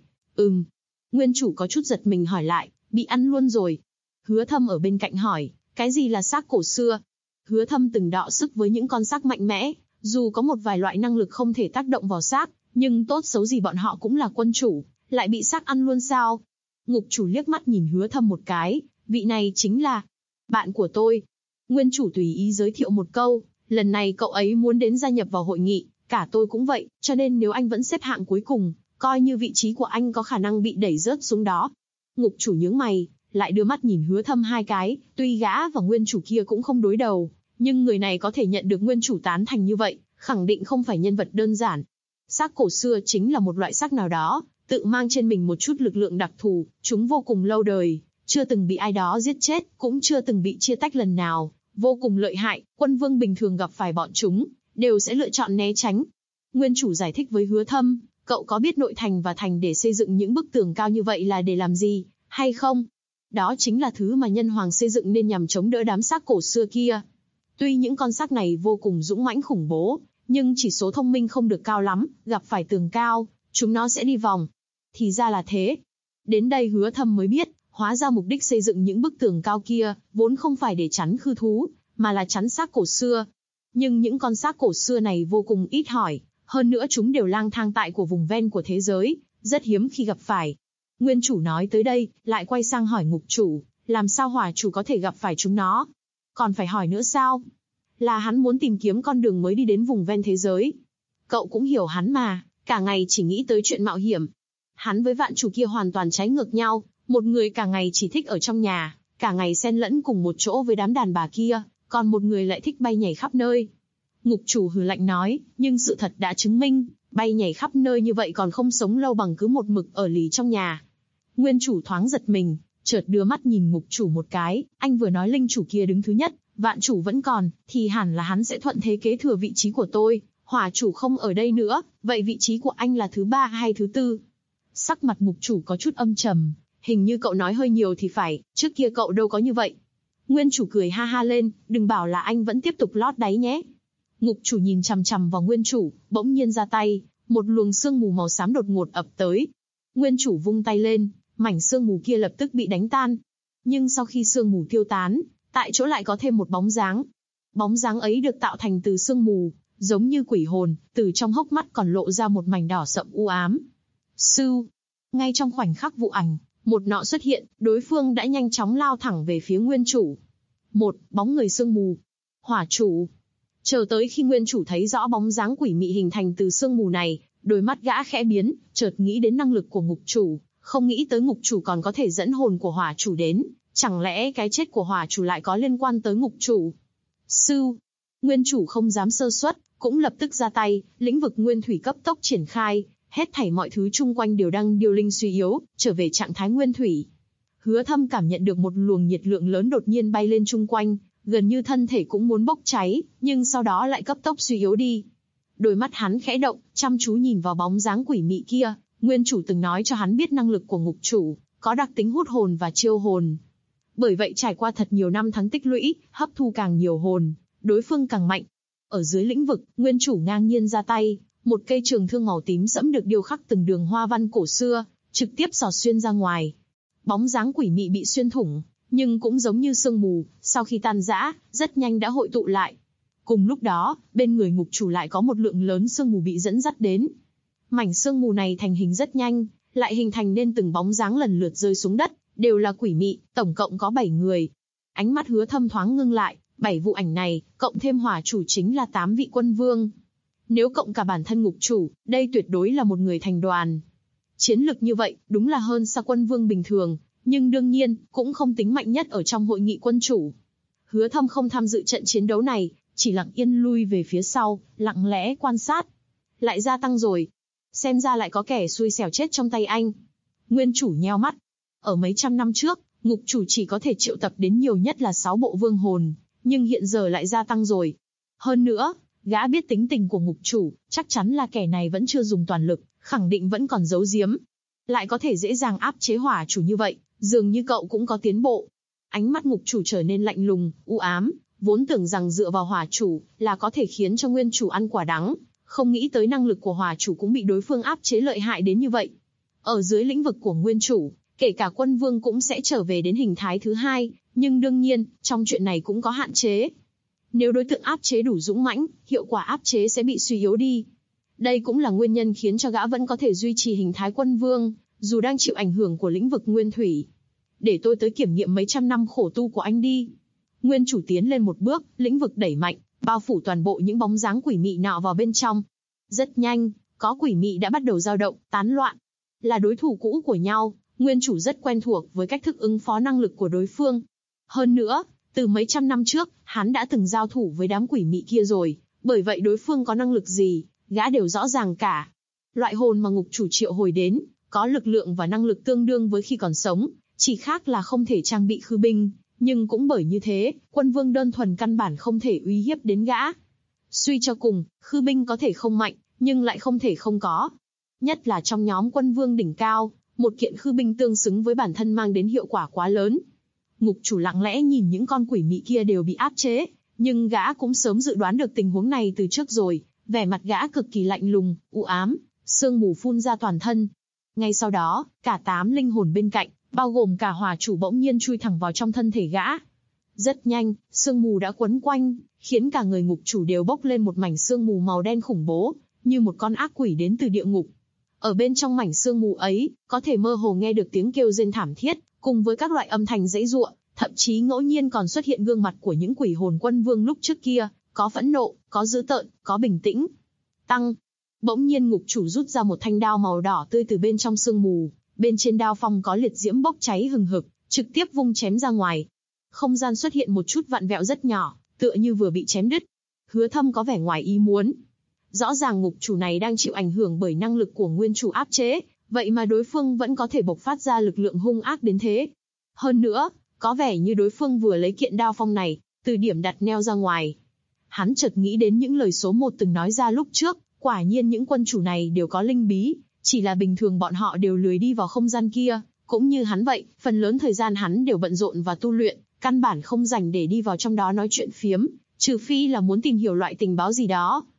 Nguyên chủ có chút giật mình hỏi lại, bị ăn luôn rồi. Hứa Thâm ở bên cạnh hỏi, cái gì là xác cổ xưa? Hứa Thâm từng đọ sức với những con xác mạnh mẽ, dù có một vài loại năng lực không thể tác động vào xác, nhưng tốt xấu gì bọn họ cũng là quân chủ, lại bị xác ăn luôn sao? Ngục chủ liếc mắt nhìn Hứa Thâm một cái, vị này chính là bạn của tôi. Nguyên chủ tùy ý giới thiệu một câu, lần này cậu ấy muốn đến gia nhập vào hội nghị, cả tôi cũng vậy, cho nên nếu anh vẫn xếp hạng cuối cùng, coi như vị trí của anh có khả năng bị đẩy rớt xuống đó. Ngục chủ nhướng mày, lại đưa mắt nhìn Hứa Thâm 2 cái, tuy gã và nguyên chủ kia cũng không đối đầu, nhưng người này có thể nhận được nguyên chủ tán thành như vậy, khẳng định không phải nhân vật đơn giản. Xác cổ xưa chính là một loại xác nào đó, tự mang trên mình một chút lực lượng đặc thù, chúng vô cùng lâu đời, chưa từng bị ai đó giết chết, cũng chưa từng bị chia tách lần nào, vô cùng lợi hại, quân vương bình thường gặp phải bọn chúng, đều sẽ lựa chọn né tránh. Nguyên chủ giải thích với Hứa Thâm, cậu có biết nội thành và thành để xây dựng những bức tường cao như vậy là để làm gì, hay không? Đó chính là thứ mà nhân hoàng xây dựng nên nhằm chống đỡ đám xác cổ xưa kia. Tuy những con xác này vô cùng dũng mãnh khủng bố, nhưng chỉ số thông minh không được cao lắm, gặp phải tường cao, chúng nó sẽ đi vòng. Thì ra là thế. Đến đây Hứa Thâm mới biết, hóa ra mục đích xây dựng những bức tường cao kia, vốn không phải để chắn khư thú, mà là chắn xác cổ xưa. Nhưng những con xác cổ xưa này vô cùng ít hỏi, hơn nữa chúng đều lang thang tại của vùng ven của thế giới, rất hiếm khi gặp phải. Nguyên chủ nói tới đây, lại quay sang hỏi ngục chủ, làm sao hỏa chủ có thể gặp phải chúng nó? Còn phải hỏi nữa sao? Là hắn muốn tìm kiếm con đường mới đi đến vùng ven thế giới. Cậu cũng hiểu hắn mà, cả ngày chỉ nghĩ tới chuyện mạo hiểm. Hắn với vạn chủ kia hoàn toàn trái ngược nhau, một người cả ngày chỉ thích ở trong nhà, cả ngày xen lẫn cùng một chỗ với đám đàn bà kia, còn một người lại thích bay nhảy khắp nơi. Ngục chủ hừ lạnh nói, nhưng sự thật đã chứng minh, bay nhảy khắp nơi như vậy còn không sống lâu bằng cứ một mực ở lì trong nhà. Nguyên chủ thoáng giật mình, chợt đưa mắt nhìn ngục chủ một cái, anh vừa nói linh chủ kia đứng thứ nhất, vạn chủ vẫn còn, thì hẳn là hắn sẽ thuận thế kế thừa vị trí của tôi, hỏa chủ không ở đây nữa, vậy vị trí của anh là thứ 3 hay thứ 4? Sắc mặt ngục chủ có chút âm trầm, hình như cậu nói hơi nhiều thì phải, trước kia cậu đâu có như vậy. Nguyên chủ cười ha ha lên, đừng bảo là anh vẫn tiếp tục lót đáy nhé. Ngục chủ nhìn chằm chằm vào nguyên chủ, bỗng nhiên ra tay, một luồng sương mù màu xám đột ngột ập tới. Nguyên chủ vung tay lên, mảnh sương mù kia lập tức bị đánh tan. Nhưng sau khi sương mù tiêu tán, tại chỗ lại có thêm một bóng dáng. Bóng dáng ấy được tạo thành từ sương mù, giống như quỷ hồn, từ trong hốc mắt còn lộ ra một mảnh đỏ sậm u ám. Sưu. Ngay trong khoảnh khắc vụ ảnh, một nọ xuất hiện, đối phương đã nhanh chóng lao thẳng về phía nguyên chủ. Một bóng người sương mù. Hỏa chủ. Chờ tới khi nguyên chủ thấy rõ bóng dáng quỷ mị hình thành từ sương mù này, đôi mắt gã khẽ biến, chợt nghĩ đến năng lực của ngục chủ, không nghĩ tới ngục chủ còn có thể dẫn hồn của hỏa chủ đến, chẳng lẽ cái chết của hỏa chủ lại có liên quan tới ngục chủ? Sưu. Nguyên chủ không dám sơ suất, cũng lập tức ra tay, lĩnh vực nguyên thủy cấp tốc triển khai, hết thảy mọi thứ chung quanh đều đang điều linh suy yếu, trở về trạng thái nguyên thủy. Hứa Thâm cảm nhận được một luồng nhiệt lượng lớn đột nhiên bay lên chung quanh, gần như thân thể cũng muốn bốc cháy, nhưng sau đó lại cấp tốc suy yếu đi. Đôi mắt hắn khẽ động, chăm chú nhìn vào bóng dáng quỷ mị kia, nguyên chủ từng nói cho hắn biết năng lực của ngục chủ, có đặc tính hút hồn và chiêu hồn. Bởi vậy trải qua thật nhiều năm tháng tích lũy, hấp thu càng nhiều hồn, đối phương càng mạnh. Ở dưới lĩnh vực, nguyên chủ ngang nhiên ra tay, một cây trường thương màu tím sẫm được điêu khắc từng đường hoa văn cổ xưa, trực tiếp xỏ xuyên ra ngoài. Bóng dáng quỷ mị bị xuyên thủng, nhưng cũng giống như sương mù, sau khi tan rã, rất nhanh đã hội tụ lại. Cùng lúc đó, bên người ngục chủ lại có một lượng lớn sương mù bị dẫn dắt đến. Mảnh sương mù này thành hình rất nhanh, lại hình thành nên từng bóng dáng lần lượt rơi xuống đất, đều là quỷ mị, tổng cộng có 7 người. Ánh mắt Hứa Thâm thoáng ngưng lại, 7 vụ ảnh này, cộng thêm hỏa chủ chính là 8 vị quân vương. Nếu cộng cả bản thân ngục chủ, đây tuyệt đối là một người thành đoàn. Chiến lực như vậy, đúng là hơn xa quân vương bình thường, nhưng đương nhiên, cũng không tính mạnh nhất ở trong hội nghị quân chủ. Hứa Thâm không tham dự trận chiến đấu này, chỉ lặng yên lui về phía sau, lặng lẽ quan sát. Lại gia tăng rồi. Xem ra lại có kẻ xui xẻo chết trong tay anh. Nguyên chủ nheo mắt. Ở mấy trăm năm trước, ngục chủ chỉ có thể triệu tập đến nhiều nhất là 6 bộ vương hồn, nhưng hiện giờ lại gia tăng rồi. Hơn nữa, gã biết tính tình của ngục chủ, chắc chắn là kẻ này vẫn chưa dùng toàn lực, khẳng định vẫn còn giấu giếm. Lại có thể dễ dàng áp chế hỏa chủ như vậy, dường như cậu cũng có tiến bộ. Ánh mắt ngục chủ trở nên lạnh lùng, u ám, vốn tưởng rằng dựa vào hỏa chủ là có thể khiến cho nguyên chủ ăn quả đắng, không nghĩ tới năng lực của hỏa chủ cũng bị đối phương áp chế lợi hại đến như vậy. Ở dưới lĩnh vực của nguyên chủ, kể cả quân vương cũng sẽ trở về đến hình thái thứ hai, nhưng đương nhiên, trong chuyện này cũng có hạn chế. Nếu đối tượng áp chế đủ dũng mãnh, hiệu quả áp chế sẽ bị suy yếu đi. Đây cũng là nguyên nhân khiến cho gã vẫn có thể duy trì hình thái quân vương, dù đang chịu ảnh hưởng của lĩnh vực nguyên thủy. Để tôi tới kiểm nghiệm mấy trăm năm khổ tu của anh đi. Nguyên chủ tiến lên một bước, lĩnh vực đẩy mạnh, bao phủ toàn bộ những bóng dáng quỷ mị nọ vào bên trong. Rất nhanh, có quỷ mị đã bắt đầu dao động, tán loạn. Là đối thủ cũ của nhau, nguyên chủ rất quen thuộc với cách thức ứng phó năng lực của đối phương. Hơn nữa, từ mấy trăm năm trước, hắn đã từng giao thủ với đám quỷ mị kia rồi, bởi vậy đối phương có năng lực gì, gã đều rõ ràng cả. Loại hồn mà ngục chủ triệu hồi đến, có lực lượng và năng lực tương đương với khi còn sống, chỉ khác là không thể trang bị khư binh, nhưng cũng bởi như thế, quân vương đơn thuần căn bản không thể uy hiếp đến gã. Suy cho cùng, khư binh có thể không mạnh, nhưng lại không thể không có. Nhất là trong nhóm quân vương đỉnh cao, một kiện khư binh tương xứng với bản thân mang đến hiệu quả quá lớn. Ngục chủ lặng lẽ nhìn những con quỷ mị kia đều bị áp chế, nhưng gã cũng sớm dự đoán được tình huống này từ trước rồi, vẻ mặt gã cực kỳ lạnh lùng, u ám, sương mù phun ra toàn thân. Ngay sau đó, cả 8 linh hồn bên cạnh, bao gồm cả hỏa chủ bỗng nhiên chui thẳng vào trong thân thể gã. Rất nhanh, sương mù đã quấn quanh, khiến cả người ngục chủ đều bốc lên một mảnh sương mù màu đen khủng bố, như một con ác quỷ đến từ địa ngục. Ở bên trong mảnh sương mù ấy, có thể mơ hồ nghe được tiếng kêu rên thảm thiết, cùng với các loại âm thanh giãy giụa, thậm chí ngẫu nhiên còn xuất hiện gương mặt của những quỷ hồn quân vương lúc trước kia, có phẫn nộ, có dữ tợn, có bình tĩnh. Tăng. Bỗng nhiên ngục chủ rút ra một thanh đao màu đỏ tươi từ bên trong sương mù, bên trên đao phong có liệt diễm bốc cháy hừng hực, trực tiếp vung chém ra ngoài. Không gian xuất hiện một chút vặn vẹo rất nhỏ, tựa như vừa bị chém đứt. Hứa Thâm có vẻ ngoài ý muốn. Rõ ràng ngục chủ này đang chịu ảnh hưởng bởi năng lực của nguyên chủ áp chế, vậy mà đối phương vẫn có thể bộc phát ra lực lượng hung ác đến thế. Hơn nữa, có vẻ như đối phương vừa lấy kiện đao phong này, từ điểm đặt neo ra ngoài. Hắn chợt nghĩ đến những lời số 1 từng nói ra lúc trước, quả nhiên những quân chủ này đều có linh bí, chỉ là bình thường bọn họ đều lười đi vào không gian kia, cũng như hắn vậy, phần lớn thời gian hắn đều bận rộn và tu luyện, căn bản không rảnh để đi vào trong đó nói chuyện phiếm, trừ phi là muốn tìm hiểu loại tình báo gì đó.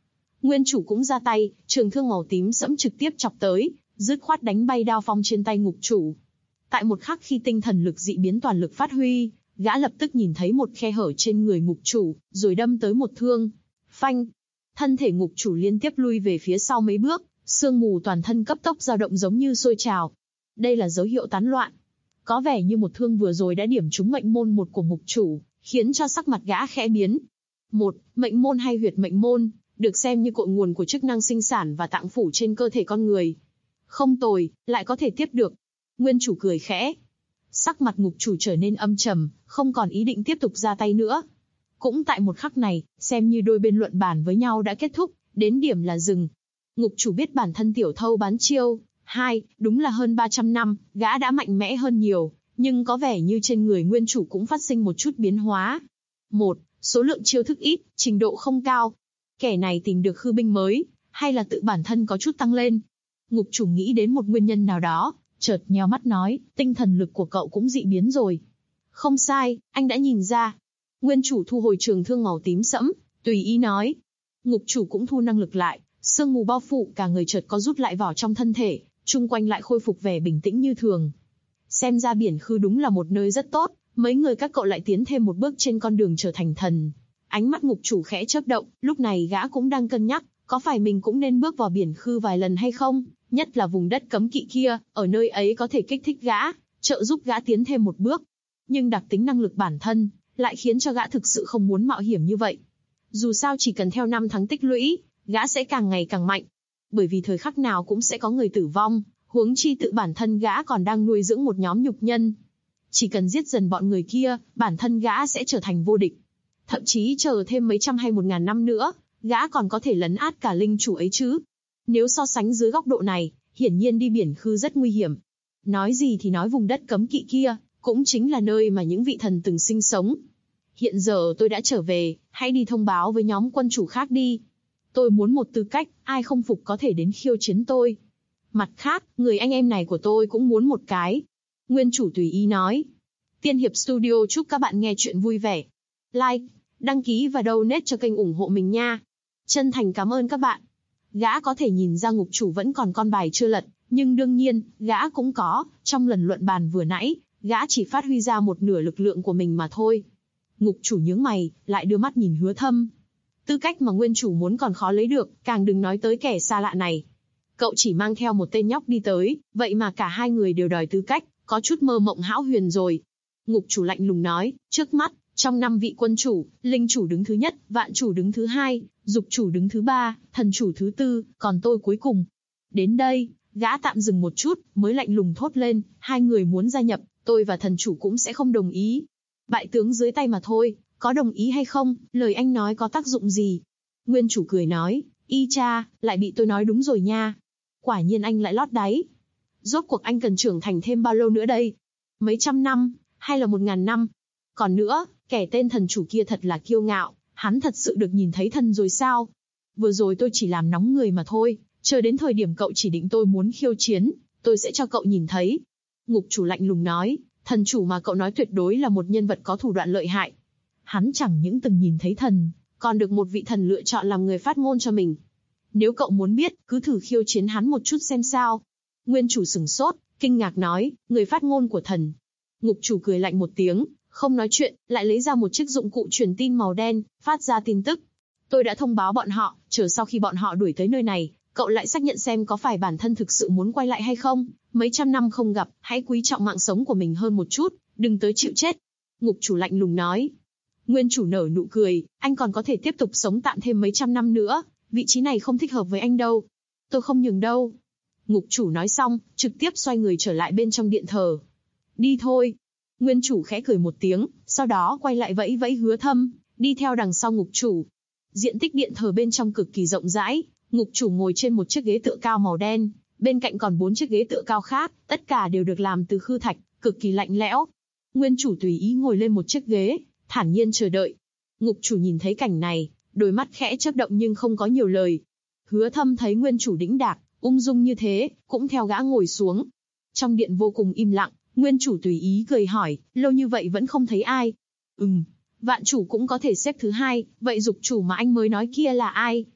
Nguyên chủ cũng ra tay, trường thương màu tím sẫm trực tiếp chọc tới, dứt khoát đánh bay đao phong trên tay ngục chủ. Tại một khắc khi tinh thần lực dị biến toàn lực phát huy, gã lập tức nhìn thấy một khe hở trên người ngục chủ, rồi đâm tới một thương. Phanh! Thân thể ngục chủ liên tiếp lui về phía sau mấy bước, sương mù toàn thân cấp tốc dao động giống như sôi trào. Đây là dấu hiệu tán loạn. Có vẻ như một thương vừa rồi đã điểm trúng mệnh môn một của ngục chủ, khiến cho sắc mặt gã khẽ biến. Một, mệnh môn hay huyệt mệnh môn, được xem như cội nguồn của chức năng sinh sản và tạng phủ trên cơ thể con người. Không tồi, lại có thể tiếp được. Nguyên chủ cười khẽ. Sắc mặt ngục chủ trở nên âm trầm, không còn ý định tiếp tục ra tay nữa. Cũng tại một khắc này, xem như đôi bên luận bàn với nhau đã kết thúc, đến điểm là dừng. Ngục chủ biết bản thân tiểu thâu bán chiêu. Đúng là hơn 300 năm, gã đã mạnh mẽ hơn nhiều, nhưng có vẻ như trên người nguyên chủ cũng phát sinh một chút biến hóa. Một, số lượng chiêu thức ít, trình độ không cao. Kẻ này tìm được khư binh mới, hay là tự bản thân có chút tăng lên? Ngục chủ nghĩ đến một nguyên nhân nào đó, chợt nheo mắt nói, tinh thần lực của cậu cũng dị biến rồi. Không sai, anh đã nhìn ra. Nguyên chủ thu hồi trường thương màu tím sẫm, tùy ý nói. Ngục chủ cũng thu năng lực lại, sương mù bao phủ cả người chợt có rút lại vào trong thân thể, chung quanh lại khôi phục vẻ bình tĩnh như thường. Xem ra biển khư đúng là một nơi rất tốt, mấy người các cậu lại tiến thêm một bước trên con đường trở thành thần. Ánh mắt ngục chủ khẽ chớp động, lúc này gã cũng đang cân nhắc, có phải mình cũng nên bước vào biển khư vài lần hay không, nhất là vùng đất cấm kỵ kia, ở nơi ấy có thể kích thích gã, trợ giúp gã tiến thêm một bước. Nhưng đặc tính năng lực bản thân, lại khiến cho gã thực sự không muốn mạo hiểm như vậy. Dù sao chỉ cần theo năm tháng tích lũy, gã sẽ càng ngày càng mạnh. Bởi vì thời khắc nào cũng sẽ có người tử vong, huống chi tự bản thân gã còn đang nuôi dưỡng một nhóm nhục nhân. Chỉ cần giết dần bọn người kia, bản thân gã sẽ trở thành vô địch. Thậm chí chờ thêm mấy trăm hay 1000 năm nữa, gã còn có thể lấn át cả linh chủ ấy chứ. Nếu so sánh dưới góc độ này, hiển nhiên đi biển khư rất nguy hiểm. Nói gì thì nói vùng đất cấm kỵ kia, cũng chính là nơi mà những vị thần từng sinh sống. Hiện giờ tôi đã trở về, hãy đi thông báo với nhóm quân chủ khác đi. Tôi muốn một tư cách, ai không phục có thể đến khiêu chiến tôi. Mặt khác, người anh em này của tôi cũng muốn một cái. Nguyên chủ tùy ý nói. Tiên Hiệp Studio chúc các bạn nghe chuyện vui vẻ. Like, đăng ký và donate cho kênh ủng hộ mình nha. Chân thành cảm ơn các bạn. Gã có thể nhìn ra ngục chủ vẫn còn con bài chưa lật, nhưng đương nhiên, gã cũng có, trong lần luận bàn vừa nãy, gã chỉ phát huy ra một nửa lực lượng của mình mà thôi. Ngục chủ nhướng mày, lại đưa mắt nhìn Hứa Thâm. Tư cách mà nguyên chủ muốn còn khó lấy được, càng đừng nói tới kẻ xa lạ này. Cậu chỉ mang theo một tên nhóc đi tới, vậy mà cả hai người đều đòi tư cách, có chút mơ mộng hão huyền rồi. Ngục chủ lạnh lùng nói, trước mắt, trong 5 vị quân chủ, linh chủ đứng thứ nhất, vạn chủ đứng thứ hai, dục chủ đứng thứ ba, thần chủ thứ tư, còn tôi cuối cùng. Đến đây, gã tạm dừng một chút, mới lạnh lùng thốt lên, hai người muốn gia nhập, tôi và thần chủ cũng sẽ không đồng ý. Bại tướng dưới tay mà thôi, có đồng ý hay không, lời anh nói có tác dụng gì? Nguyên chủ cười nói, y cha, lại bị tôi nói đúng rồi nha. Quả nhiên anh lại lót đáy. Rốt cuộc anh cần trưởng thành thêm bao lâu nữa đây? Mấy trăm năm, hay là 1000 năm? Còn nữa, kẻ tên thần chủ kia thật là kiêu ngạo, hắn thật sự được nhìn thấy thần rồi sao? Vừa rồi tôi chỉ làm nóng người mà thôi, chờ đến thời điểm cậu chỉ định tôi muốn khiêu chiến, tôi sẽ cho cậu nhìn thấy. Ngục chủ lạnh lùng nói, thần chủ mà cậu nói tuyệt đối là một nhân vật có thủ đoạn lợi hại. Hắn chẳng những từng nhìn thấy thần, còn được một vị thần lựa chọn làm người phát ngôn cho mình. Nếu cậu muốn biết, cứ thử khiêu chiến hắn một chút xem sao. Nguyên chủ sửng sốt, kinh ngạc nói, người phát ngôn của thần. Ngục chủ cười lạnh một tiếng, không nói chuyện, lại lấy ra một chiếc dụng cụ truyền tin màu đen, phát ra tin tức. Tôi đã thông báo bọn họ, chờ sau khi bọn họ đuổi tới nơi này, cậu lại xác nhận xem có phải bản thân thực sự muốn quay lại hay không. Mấy trăm năm không gặp, hãy quý trọng mạng sống của mình hơn một chút, đừng tới chịu chết. Ngục chủ lạnh lùng nói. Nguyên chủ nở nụ cười, anh còn có thể tiếp tục sống tạm thêm mấy trăm năm nữa, vị trí này không thích hợp với anh đâu. Tôi không nhường đâu. Ngục chủ nói xong, trực tiếp xoay người trở lại bên trong điện thờ. Đi thôi. Nguyên chủ khẽ cười một tiếng, sau đó quay lại vẫy vẫy Hứa Thâm, đi theo đằng sau ngục chủ. Diện tích điện thờ bên trong cực kỳ rộng rãi, ngục chủ ngồi trên một chiếc ghế tựa cao màu đen, bên cạnh còn 4 chiếc ghế tựa cao khác, tất cả đều được làm từ khư thạch, cực kỳ lạnh lẽo. Nguyên chủ tùy ý ngồi lên một chiếc ghế, thản nhiên chờ đợi. Ngục chủ nhìn thấy cảnh này, đôi mắt khẽ chớp động nhưng không có nhiều lời. Hứa Thâm thấy nguyên chủ đĩnh đạc, ung dung như thế, cũng theo gã ngồi xuống. Trong điện vô cùng im lặng, nguyên chủ tùy ý cười hỏi, lâu như vậy vẫn không thấy ai. Vạn chủ cũng có thể xếp thứ hai, vậy dục chủ mà anh mới nói kia là ai?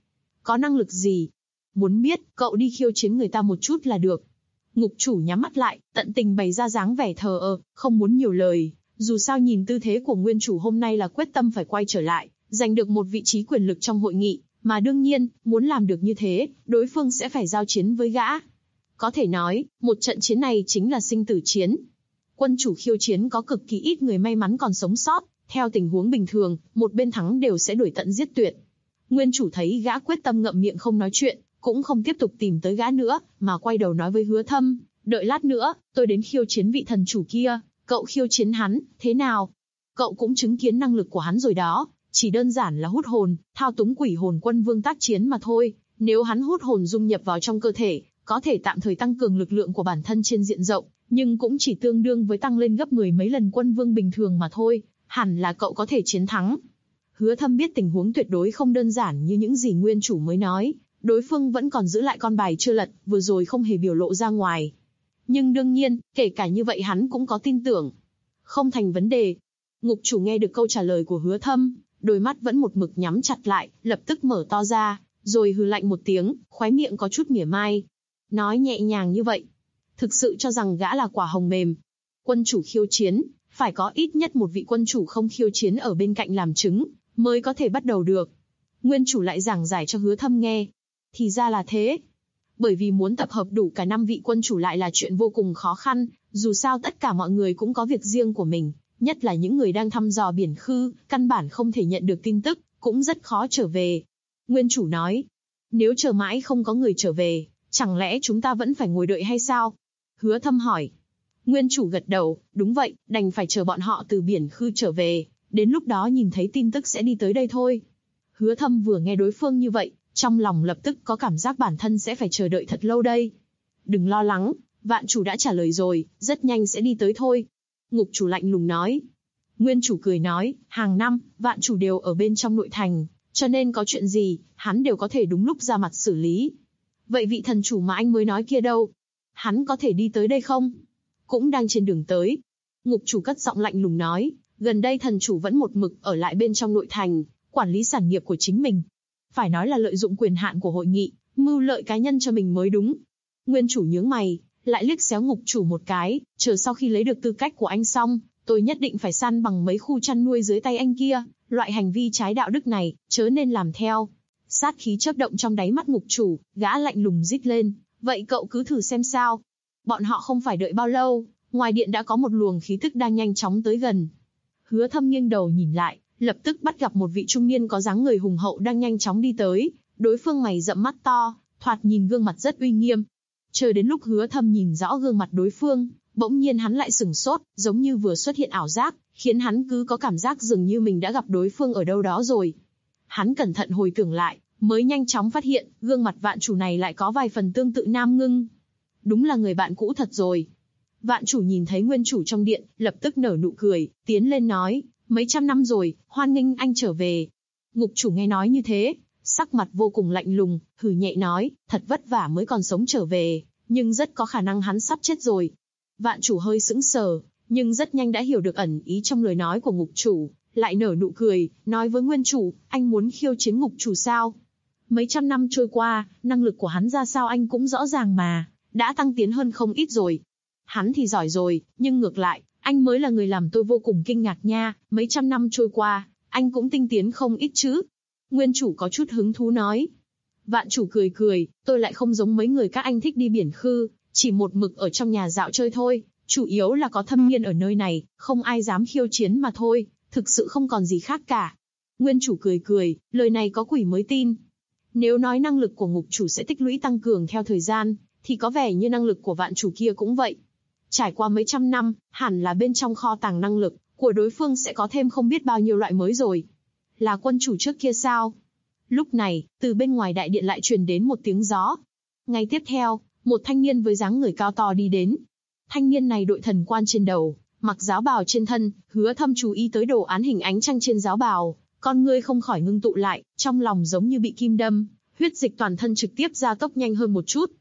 Có năng lực gì? Muốn biết, cậu đi khiêu chiến người ta một chút là được. Ngục chủ nhắm mắt lại, tận tình bày ra dáng vẻ thờ ơ, không muốn nhiều lời. Dù sao nhìn tư thế của nguyên chủ hôm nay là quyết tâm phải quay trở lại, giành được một vị trí quyền lực trong hội nghị, mà đương nhiên, muốn làm được như thế, đối phương sẽ phải giao chiến với gã. Có thể nói, một trận chiến này chính là sinh tử chiến. Quân chủ khiêu chiến có cực kỳ ít người may mắn còn sống sót, theo tình huống bình thường, một bên thắng đều sẽ đuổi tận giết tuyệt. Nguyên chủ thấy gã quyết tâm ngậm miệng không nói chuyện, cũng không tiếp tục tìm tới gã nữa, mà quay đầu nói với Hứa Thâm, đợi lát nữa, tôi đến khiêu chiến vị thần chủ kia, cậu khiêu chiến hắn, thế nào? Cậu cũng chứng kiến năng lực của hắn rồi đó, chỉ đơn giản là hút hồn, thao túng quỷ hồn quân vương tác chiến mà thôi. Nếu hắn hút hồn dung nhập vào trong cơ thể, có thể tạm thời tăng cường lực lượng của bản thân trên diện rộng, nhưng cũng chỉ tương đương với tăng lên gấp 10 mấy lần quân vương bình thường mà thôi, hẳn là cậu có thể chiến thắng. Hứa Thâm biết tình huống tuyệt đối không đơn giản như những gì nguyên chủ mới nói, đối phương vẫn còn giữ lại con bài chưa lật, vừa rồi không hề biểu lộ ra ngoài. Nhưng đương nhiên, kể cả như vậy hắn cũng có tin tưởng. Không thành vấn đề. Ngục chủ nghe được câu trả lời của Hứa Thâm, đôi mắt vẫn một mực nhắm chặt lại, lập tức mở to ra, rồi hừ lạnh một tiếng, khóe miệng có chút mỉa mai. Nói nhẹ nhàng như vậy. Thực sự cho rằng gã là quả hồng mềm. Quân chủ khiêu chiến, phải có ít nhất một vị quân chủ không khiêu chiến ở bên cạnh làm chứng, mới có thể bắt đầu được. Nguyên chủ lại giảng giải cho Hứa Thâm nghe. Thì ra là thế. Bởi vì muốn tập hợp đủ cả 5 vị quân chủ lại là chuyện vô cùng khó khăn, dù sao tất cả mọi người cũng có việc riêng của mình, nhất là những người đang thăm dò biển khư, căn bản không thể nhận được tin tức, cũng rất khó trở về. Nguyên chủ nói, nếu chờ mãi không có người trở về, chẳng lẽ chúng ta vẫn phải ngồi đợi hay sao? Hứa Thâm hỏi. Nguyên chủ gật đầu, đúng vậy, đành phải chờ bọn họ từ biển khư trở về, đến lúc đó nhìn thấy tin tức sẽ đi tới đây thôi. Hứa Thâm vừa nghe đối phương như vậy, trong lòng lập tức có cảm giác bản thân sẽ phải chờ đợi thật lâu đây. Đừng lo lắng, vạn chủ đã trả lời rồi, rất nhanh sẽ đi tới thôi. Ngục chủ lạnh lùng nói. Nguyên chủ cười nói, hàng năm, vạn chủ đều ở bên trong nội thành, cho nên có chuyện gì, hắn đều có thể đúng lúc ra mặt xử lý. Vậy vị thần chủ mà anh mới nói kia đâu? Hắn có thể đi tới đây không? Cũng đang trên đường tới. Ngục chủ cất giọng lạnh lùng nói, gần đây thần chủ vẫn một mực ở lại bên trong nội thành, quản lý sản nghiệp của chính mình. Phải nói là lợi dụng quyền hạn của hội nghị, mưu lợi cá nhân cho mình mới đúng. Nguyên chủ nhướng mày, lại liếc xéo ngục chủ một cái, chờ sau khi lấy được tư cách của anh xong, tôi nhất định phải săn bằng mấy khu chăn nuôi dưới tay anh kia, loại hành vi trái đạo đức này, chớ nên làm theo. Sát khí chớp động trong đáy mắt ngục chủ, gã lạnh lùng rít lên, vậy cậu cứ thử xem sao. Bọn họ không phải đợi bao lâu, ngoài điện đã có một luồng khí tức đang nhanh chóng tới gần. Hứa Thâm nghiêng đầu nhìn lại, lập tức bắt gặp một vị trung niên có dáng người hùng hậu đang nhanh chóng đi tới, đối phương mày rậm mắt to, thoạt nhìn gương mặt rất uy nghiêm. Chờ đến lúc Hứa Thâm nhìn rõ gương mặt đối phương, bỗng nhiên hắn lại sửng sốt, giống như vừa xuất hiện ảo giác, khiến hắn cứ có cảm giác dường như mình đã gặp đối phương ở đâu đó rồi. Hắn cẩn thận hồi tưởng lại, mới nhanh chóng phát hiện, gương mặt vạn chủ này lại có vài phần tương tự Nam Ngưng. Đúng là người bạn cũ thật rồi. Vạn chủ nhìn thấy nguyên chủ trong điện, lập tức nở nụ cười, tiến lên nói, mấy trăm năm rồi, hoan nghênh anh trở về. Ngục chủ nghe nói như thế, sắc mặt vô cùng lạnh lùng, hừ nhẹ nói, thật vất vả mới còn sống trở về, nhưng rất có khả năng hắn sắp chết rồi. Vạn chủ hơi sững sờ, nhưng rất nhanh đã hiểu được ẩn ý trong lời nói của ngục chủ, lại nở nụ cười, nói với nguyên chủ, anh muốn khiêu chiến ngục chủ sao? Mấy trăm năm trôi qua, năng lực của hắn ra sao anh cũng rõ ràng mà, đã tăng tiến hơn không ít rồi. Hắn thì giỏi rồi, nhưng ngược lại, anh mới là người làm tôi vô cùng kinh ngạc nha, mấy trăm năm trôi qua, anh cũng tinh tiến không ít chứ. Nguyên chủ có chút hứng thú nói. Vạn chủ cười cười, tôi lại không giống mấy người các anh thích đi biển khư, chỉ một mực ở trong nhà dạo chơi thôi, chủ yếu là có thâm niên ở nơi này, không ai dám khiêu chiến mà thôi, thực sự không còn gì khác cả. Nguyên chủ cười cười, lời này có quỷ mới tin. Nếu nói năng lực của ngục chủ sẽ tích lũy tăng cường theo thời gian, thì có vẻ như năng lực của vạn chủ kia cũng vậy. Trải qua mấy trăm năm, hẳn là bên trong kho tàng năng lực của đối phương sẽ có thêm không biết bao nhiêu loại mới rồi. Là quân chủ trước kia sao? Lúc này, từ bên ngoài đại điện lại truyền đến một tiếng gió. Ngay tiếp theo, một thanh niên với dáng người cao to đi đến. Thanh niên này đội thần quan trên đầu, mặc giáo bào trên thân, Hứa Thâm chú ý tới đồ án hình ánh trăng trên giáo bào, con ngươi không khỏi ngưng tụ lại, trong lòng giống như bị kim đâm, huyết dịch toàn thân trực tiếp gia tốc nhanh hơn một chút.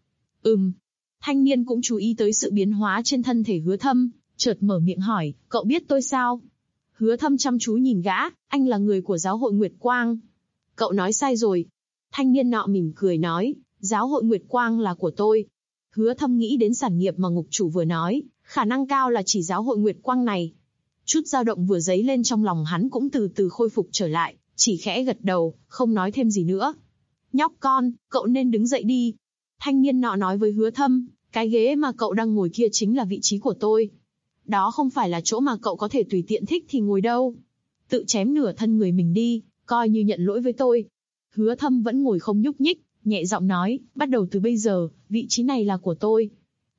Thanh niên cũng chú ý tới sự biến hóa trên thân thể Hứa Thâm, chợt mở miệng hỏi, cậu biết tôi sao? Hứa Thâm chăm chú nhìn gã, anh là người của giáo hội Nguyệt Quang. Cậu nói sai rồi. Thanh niên nọ mỉm cười nói, giáo hội Nguyệt Quang là của tôi. Hứa Thâm nghĩ đến sản nghiệp mà ngục chủ vừa nói, khả năng cao là chỉ giáo hội Nguyệt Quang này. Chút dao động vừa dấy lên trong lòng hắn cũng từ từ khôi phục trở lại, chỉ khẽ gật đầu, không nói thêm gì nữa. Nhóc con, cậu nên đứng dậy đi. Thanh niên nọ nói với Hứa Thâm, cái ghế mà cậu đang ngồi kia chính là vị trí của tôi. Đó không phải là chỗ mà cậu có thể tùy tiện thích thì ngồi đâu. Tự chém nửa thân người mình đi, coi như nhận lỗi với tôi. Hứa Thâm vẫn ngồi không nhúc nhích, nhẹ giọng nói, bắt đầu từ bây giờ, vị trí này là của tôi.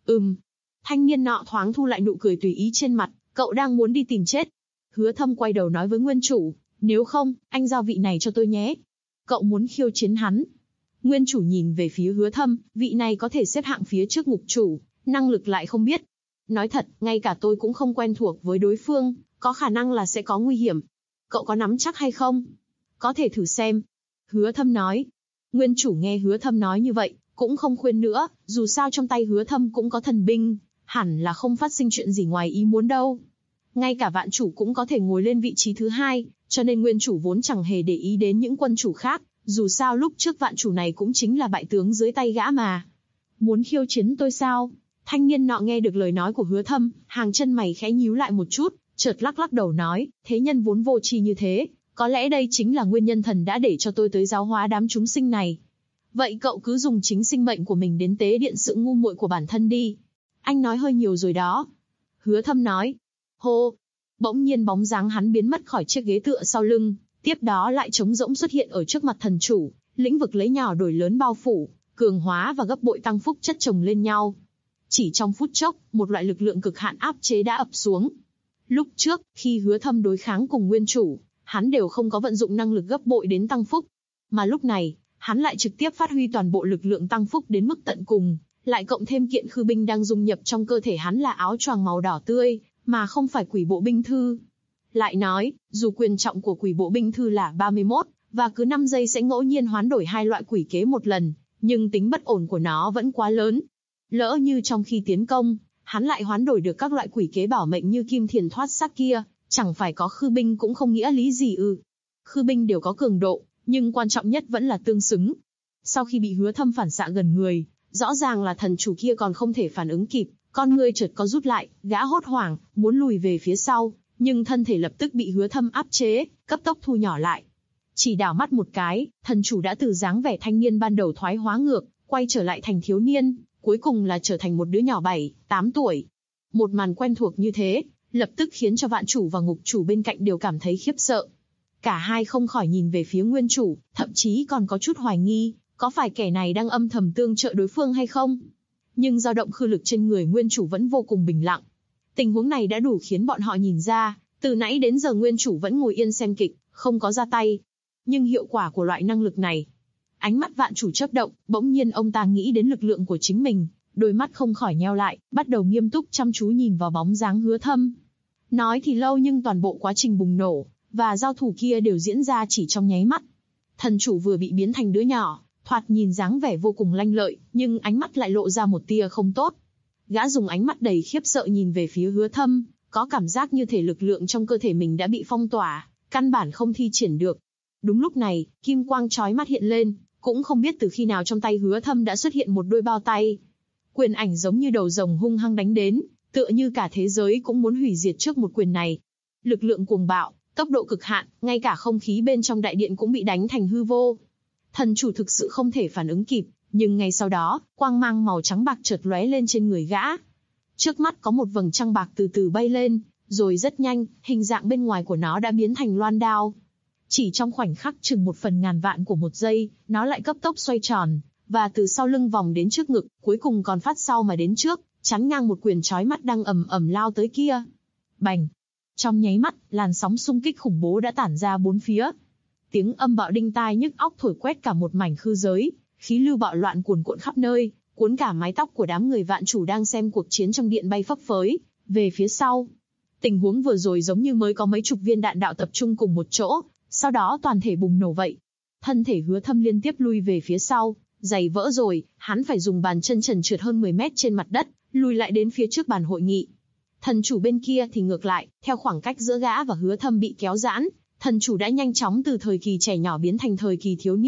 Thanh niên nọ thoáng thu lại nụ cười tùy ý trên mặt, cậu đang muốn đi tìm chết. Hứa Thâm quay đầu nói với nguyên chủ, nếu không, anh giao vị này cho tôi nhé. Cậu muốn khiêu chiến hắn. Nguyên chủ nhìn về phía Hứa Thâm, vị này có thể xếp hạng phía trước ngục chủ, năng lực lại không biết. Nói thật, ngay cả tôi cũng không quen thuộc với đối phương, có khả năng là sẽ có nguy hiểm. Cậu có nắm chắc hay không? Có thể thử xem. Hứa Thâm nói. Nguyên chủ nghe Hứa Thâm nói như vậy, cũng không khuyên nữa, dù sao trong tay Hứa Thâm cũng có thần binh, hẳn là không phát sinh chuyện gì ngoài ý muốn đâu. Ngay cả vạn chủ cũng có thể ngồi lên vị trí thứ hai, cho nên nguyên chủ vốn chẳng hề để ý đến những quân chủ khác, dù sao lúc trước vạn chủ này cũng chính là bại tướng dưới tay gã mà. Muốn khiêu chiến tôi sao? Thanh niên nọ nghe được lời nói của Hứa Thâm, hàng chân mày khẽ nhíu lại một chút, chợt lắc lắc đầu nói, thế nhân vốn vô tri như thế, có lẽ đây chính là nguyên nhân thần đã để cho tôi tới giáo hóa đám chúng sinh này. Vậy cậu cứ dùng chính sinh mệnh của mình đến tế điện sự ngu muội của bản thân đi. Anh nói hơi nhiều rồi đó. Hứa Thâm nói. Hô! Bỗng nhiên bóng dáng hắn biến mất khỏi chiếc ghế tựa sau lưng, tiếp đó lại trống rỗng xuất hiện ở trước mặt thần chủ, lĩnh vực lấy nhỏ đổi lớn bao phủ, cường hóa và gấp bội tăng phúc chất chồng lên nhau. Chỉ trong phút chốc, một loại lực lượng cực hạn áp chế đã ập xuống. Lúc trước, khi Hứa Thâm đối kháng cùng nguyên chủ, hắn đều không có vận dụng năng lực gấp bội đến tăng phúc. Mà lúc này, hắn lại trực tiếp phát huy toàn bộ lực lượng tăng phúc đến mức tận cùng, lại cộng thêm kiện khư binh đang dung nhập trong cơ thể hắn là áo choàng màu đỏ tươi, mà không phải quỷ bộ binh thư. Lại nói, dù quyền trọng của quỷ bộ binh thư là 31, và cứ 5 giây sẽ ngẫu nhiên hoán đổi hai loại quỷ kế một lần, nhưng tính bất ổn của nó vẫn quá lớn. Lỡ như trong khi tiến công, hắn lại hoán đổi được các loại quỷ kế bảo mệnh như kim thiền thoát xác kia, chẳng phải có khư binh cũng không nghĩa lý gì ư. Khư binh đều có cường độ, nhưng quan trọng nhất vẫn là tương xứng. Sau khi bị Hứa Thâm phản xạ gần người, rõ ràng là thần chủ kia còn không thể phản ứng kịp, con người chợt có rút lại, gã hốt hoảng, muốn lùi về phía sau, nhưng thân thể lập tức bị Hứa Thâm áp chế, cấp tốc thu nhỏ lại. Chỉ đảo mắt một cái, thần chủ đã từ dáng vẻ thanh niên ban đầu thoái hóa ngược, quay trở lại thành thiếu niên, cuối cùng là trở thành một đứa nhỏ 7-8 tuổi. Một màn quen thuộc như thế, lập tức khiến cho vạn chủ và ngục chủ bên cạnh đều cảm thấy khiếp sợ. Cả hai không khỏi nhìn về phía nguyên chủ, thậm chí còn có chút hoài nghi, có phải kẻ này đang âm thầm tương trợ đối phương hay không? Nhưng dao động khư lực trên người nguyên chủ vẫn vô cùng bình lặng. Tình huống này đã đủ khiến bọn họ nhìn ra, từ nãy đến giờ nguyên chủ vẫn ngồi yên xem kịch, không có ra tay. Nhưng hiệu quả của loại năng lực này, ánh mắt vạn chủ chớp động, bỗng nhiên ông ta nghĩ đến lực lượng của chính mình, đôi mắt không khỏi nheo lại, bắt đầu nghiêm túc chăm chú nhìn vào bóng dáng Hứa Thâm. Nói thì lâu nhưng toàn bộ quá trình bùng nổ và giao thủ kia đều diễn ra chỉ trong nháy mắt. Thần chủ vừa bị biến thành đứa nhỏ, thoạt nhìn dáng vẻ vô cùng lanh lợi, nhưng ánh mắt lại lộ ra một tia không tốt. Gã dùng ánh mắt đầy khiếp sợ nhìn về phía Hứa Thâm, có cảm giác như thể lực lượng trong cơ thể mình đã bị phong tỏa, căn bản không thi triển được. Đúng lúc này, kim quang chói mắt hiện lên, cũng không biết từ khi nào trong tay Hứa Thâm đã xuất hiện một đôi bao tay. Quyền ảnh giống như đầu rồng hung hăng đánh đến, tựa như cả thế giới cũng muốn hủy diệt trước một quyền này. Lực lượng cuồng bạo, tốc độ cực hạn, ngay cả không khí bên trong đại điện cũng bị đánh thành hư vô. Thần chủ thực sự không thể phản ứng kịp, nhưng ngay sau đó, quang mang màu trắng bạc chợt lóe lên trên người gã. Trước mắt có một vầng trăng bạc từ từ bay lên, rồi rất nhanh, hình dạng bên ngoài của nó đã biến thành loan đao. Chỉ trong khoảnh khắc chừng 1/1000 của một giây, nó lại cấp tốc xoay tròn, và từ sau lưng vòng đến trước ngực, cuối cùng còn phát sau mà đến trước, chắn ngang một quyền chói mắt đang ầm ầm lao tới kia. Bành! Trong nháy mắt, làn sóng xung kích khủng bố đã tản ra bốn phía. Tiếng âm bạo đinh tai nhức óc thổi quét cả một mảnh khư giới, khí lưu bạo loạn cuồn cuộn khắp nơi, cuốn cả mái tóc của đám người vạn chủ đang xem cuộc chiến trong điện bay phấp phới về phía sau. Tình huống vừa rồi giống như mới có mấy chục viên đạn đạo tập trung cùng một chỗ, sau đó toàn thể bùng nổ vậy. Thân thể Hứa Thâm liên tiếp lui về phía sau, giày vỡ rồi, hắn phải dùng bàn chân trần trượt hơn 10 mét trên mặt đất, lùi lại đến phía trước bàn hội nghị. Thần chủ bên kia thì ngược lại, theo khoảng cách giữa gã và Hứa Thâm bị kéo giãn, thần chủ đã nhanh chóng từ thời kỳ trẻ nhỏ biến thành thời kỳ thiếu niên,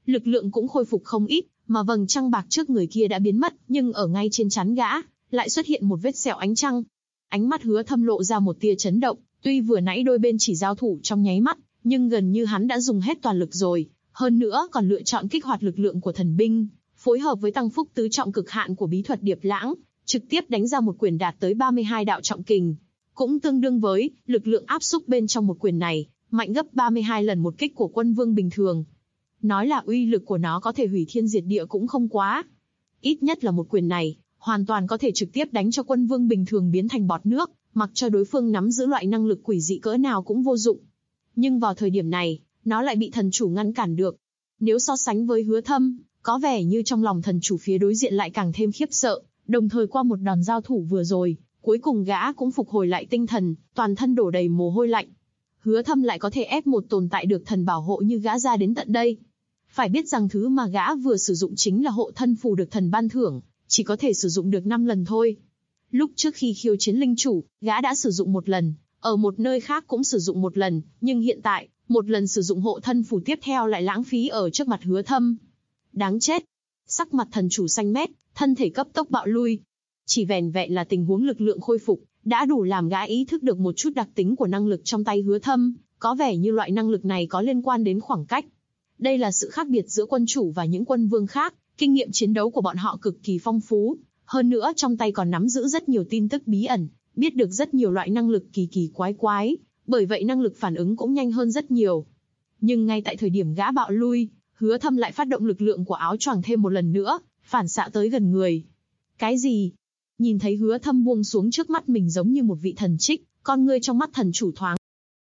lực lượng cũng khôi phục không ít, mà vầng trăng bạc trước người kia đã biến mất, nhưng ở ngay trên trán gã, lại xuất hiện một vết sẹo ánh trăng. Ánh mắt Hứa Thâm lộ ra một tia chấn động, tuy vừa nãy đôi bên chỉ giao thủ trong nháy mắt, nhưng gần như hắn đã dùng hết toàn lực rồi, hơn nữa còn lựa chọn kích hoạt lực lượng của thần binh, phối hợp với tăng phúc tứ trọng cực hạn của bí thuật Điệp Lãng, trực tiếp đánh ra một quyền đạt tới 32 đạo trọng kình, cũng tương đương với lực lượng áp xúc bên trong một quyền này, mạnh gấp 32 lần một kích của quân vương bình thường. Nói là uy lực của nó có thể hủy thiên diệt địa cũng không quá. Ít nhất là một quyền này, hoàn toàn có thể trực tiếp đánh cho quân vương bình thường biến thành bọt nước, mặc cho đối phương nắm giữ loại năng lực quỷ dị cỡ nào cũng vô dụng. Nhưng vào thời điểm này, nó lại bị thần chủ ngăn cản được. Nếu so sánh với Hứa Thâm, có vẻ như trong lòng thần chủ phía đối diện lại càng thêm khiếp sợ, đồng thời qua một đòn giao thủ vừa rồi, cuối cùng gã cũng phục hồi lại tinh thần, toàn thân đổ đầy mồ hôi lạnh. Hứa Thâm lại có thể ép một tồn tại được thần bảo hộ như gã ra đến tận đây. Phải biết rằng thứ mà gã vừa sử dụng chính là hộ thân phù được thần ban thưởng, chỉ có thể sử dụng được 5 lần thôi. Lúc trước khi khiêu chiến linh chủ, gã đã sử dụng một lần, ở một nơi khác cũng sử dụng một lần, nhưng hiện tại, một lần sử dụng hộ thân phù tiếp theo lại lãng phí ở trước mặt Hứa Thâm. Đáng chết! Sắc mặt thần chủ xanh mét, thân thể cấp tốc bạo lui. Chỉ vẻn vẹn là tình huống lực lượng khôi phục, đã đủ làm gã ý thức được một chút đặc tính của năng lực trong tay Hứa Thâm, có vẻ như loại năng lực này có liên quan đến khoảng cách. Đây là sự khác biệt giữa quân chủ và những quân vương khác, kinh nghiệm chiến đấu của bọn họ cực kỳ phong phú, hơn nữa trong tay còn nắm giữ rất nhiều tin tức bí ẩn, biết được rất nhiều loại năng lực kỳ kỳ quái quái, bởi vậy năng lực phản ứng cũng nhanh hơn rất nhiều. Nhưng ngay tại thời điểm gã bạo lui, Hứa Thâm lại phát động lực lượng của áo choàng thêm một lần nữa, phản xạ tới gần người. Cái gì? Nhìn thấy Hứa Thâm buông xuống trước mắt mình giống như một vị thần trích, con ngươi trong mắt thần chủ thoáng.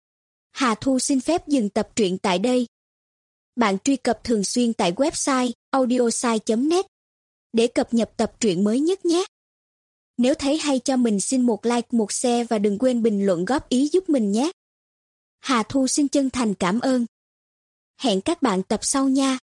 Hà Thu xin phép dừng tập truyện tại đây. Bạn truy cập thường xuyên tại website audiosai.net để cập nhật tập truyện mới nhất nhé. Nếu thấy hay cho mình xin một like, một share và đừng quên bình luận góp ý giúp mình nhé. Hà Thu xin chân thành cảm ơn. Hẹn các bạn tập sau nha.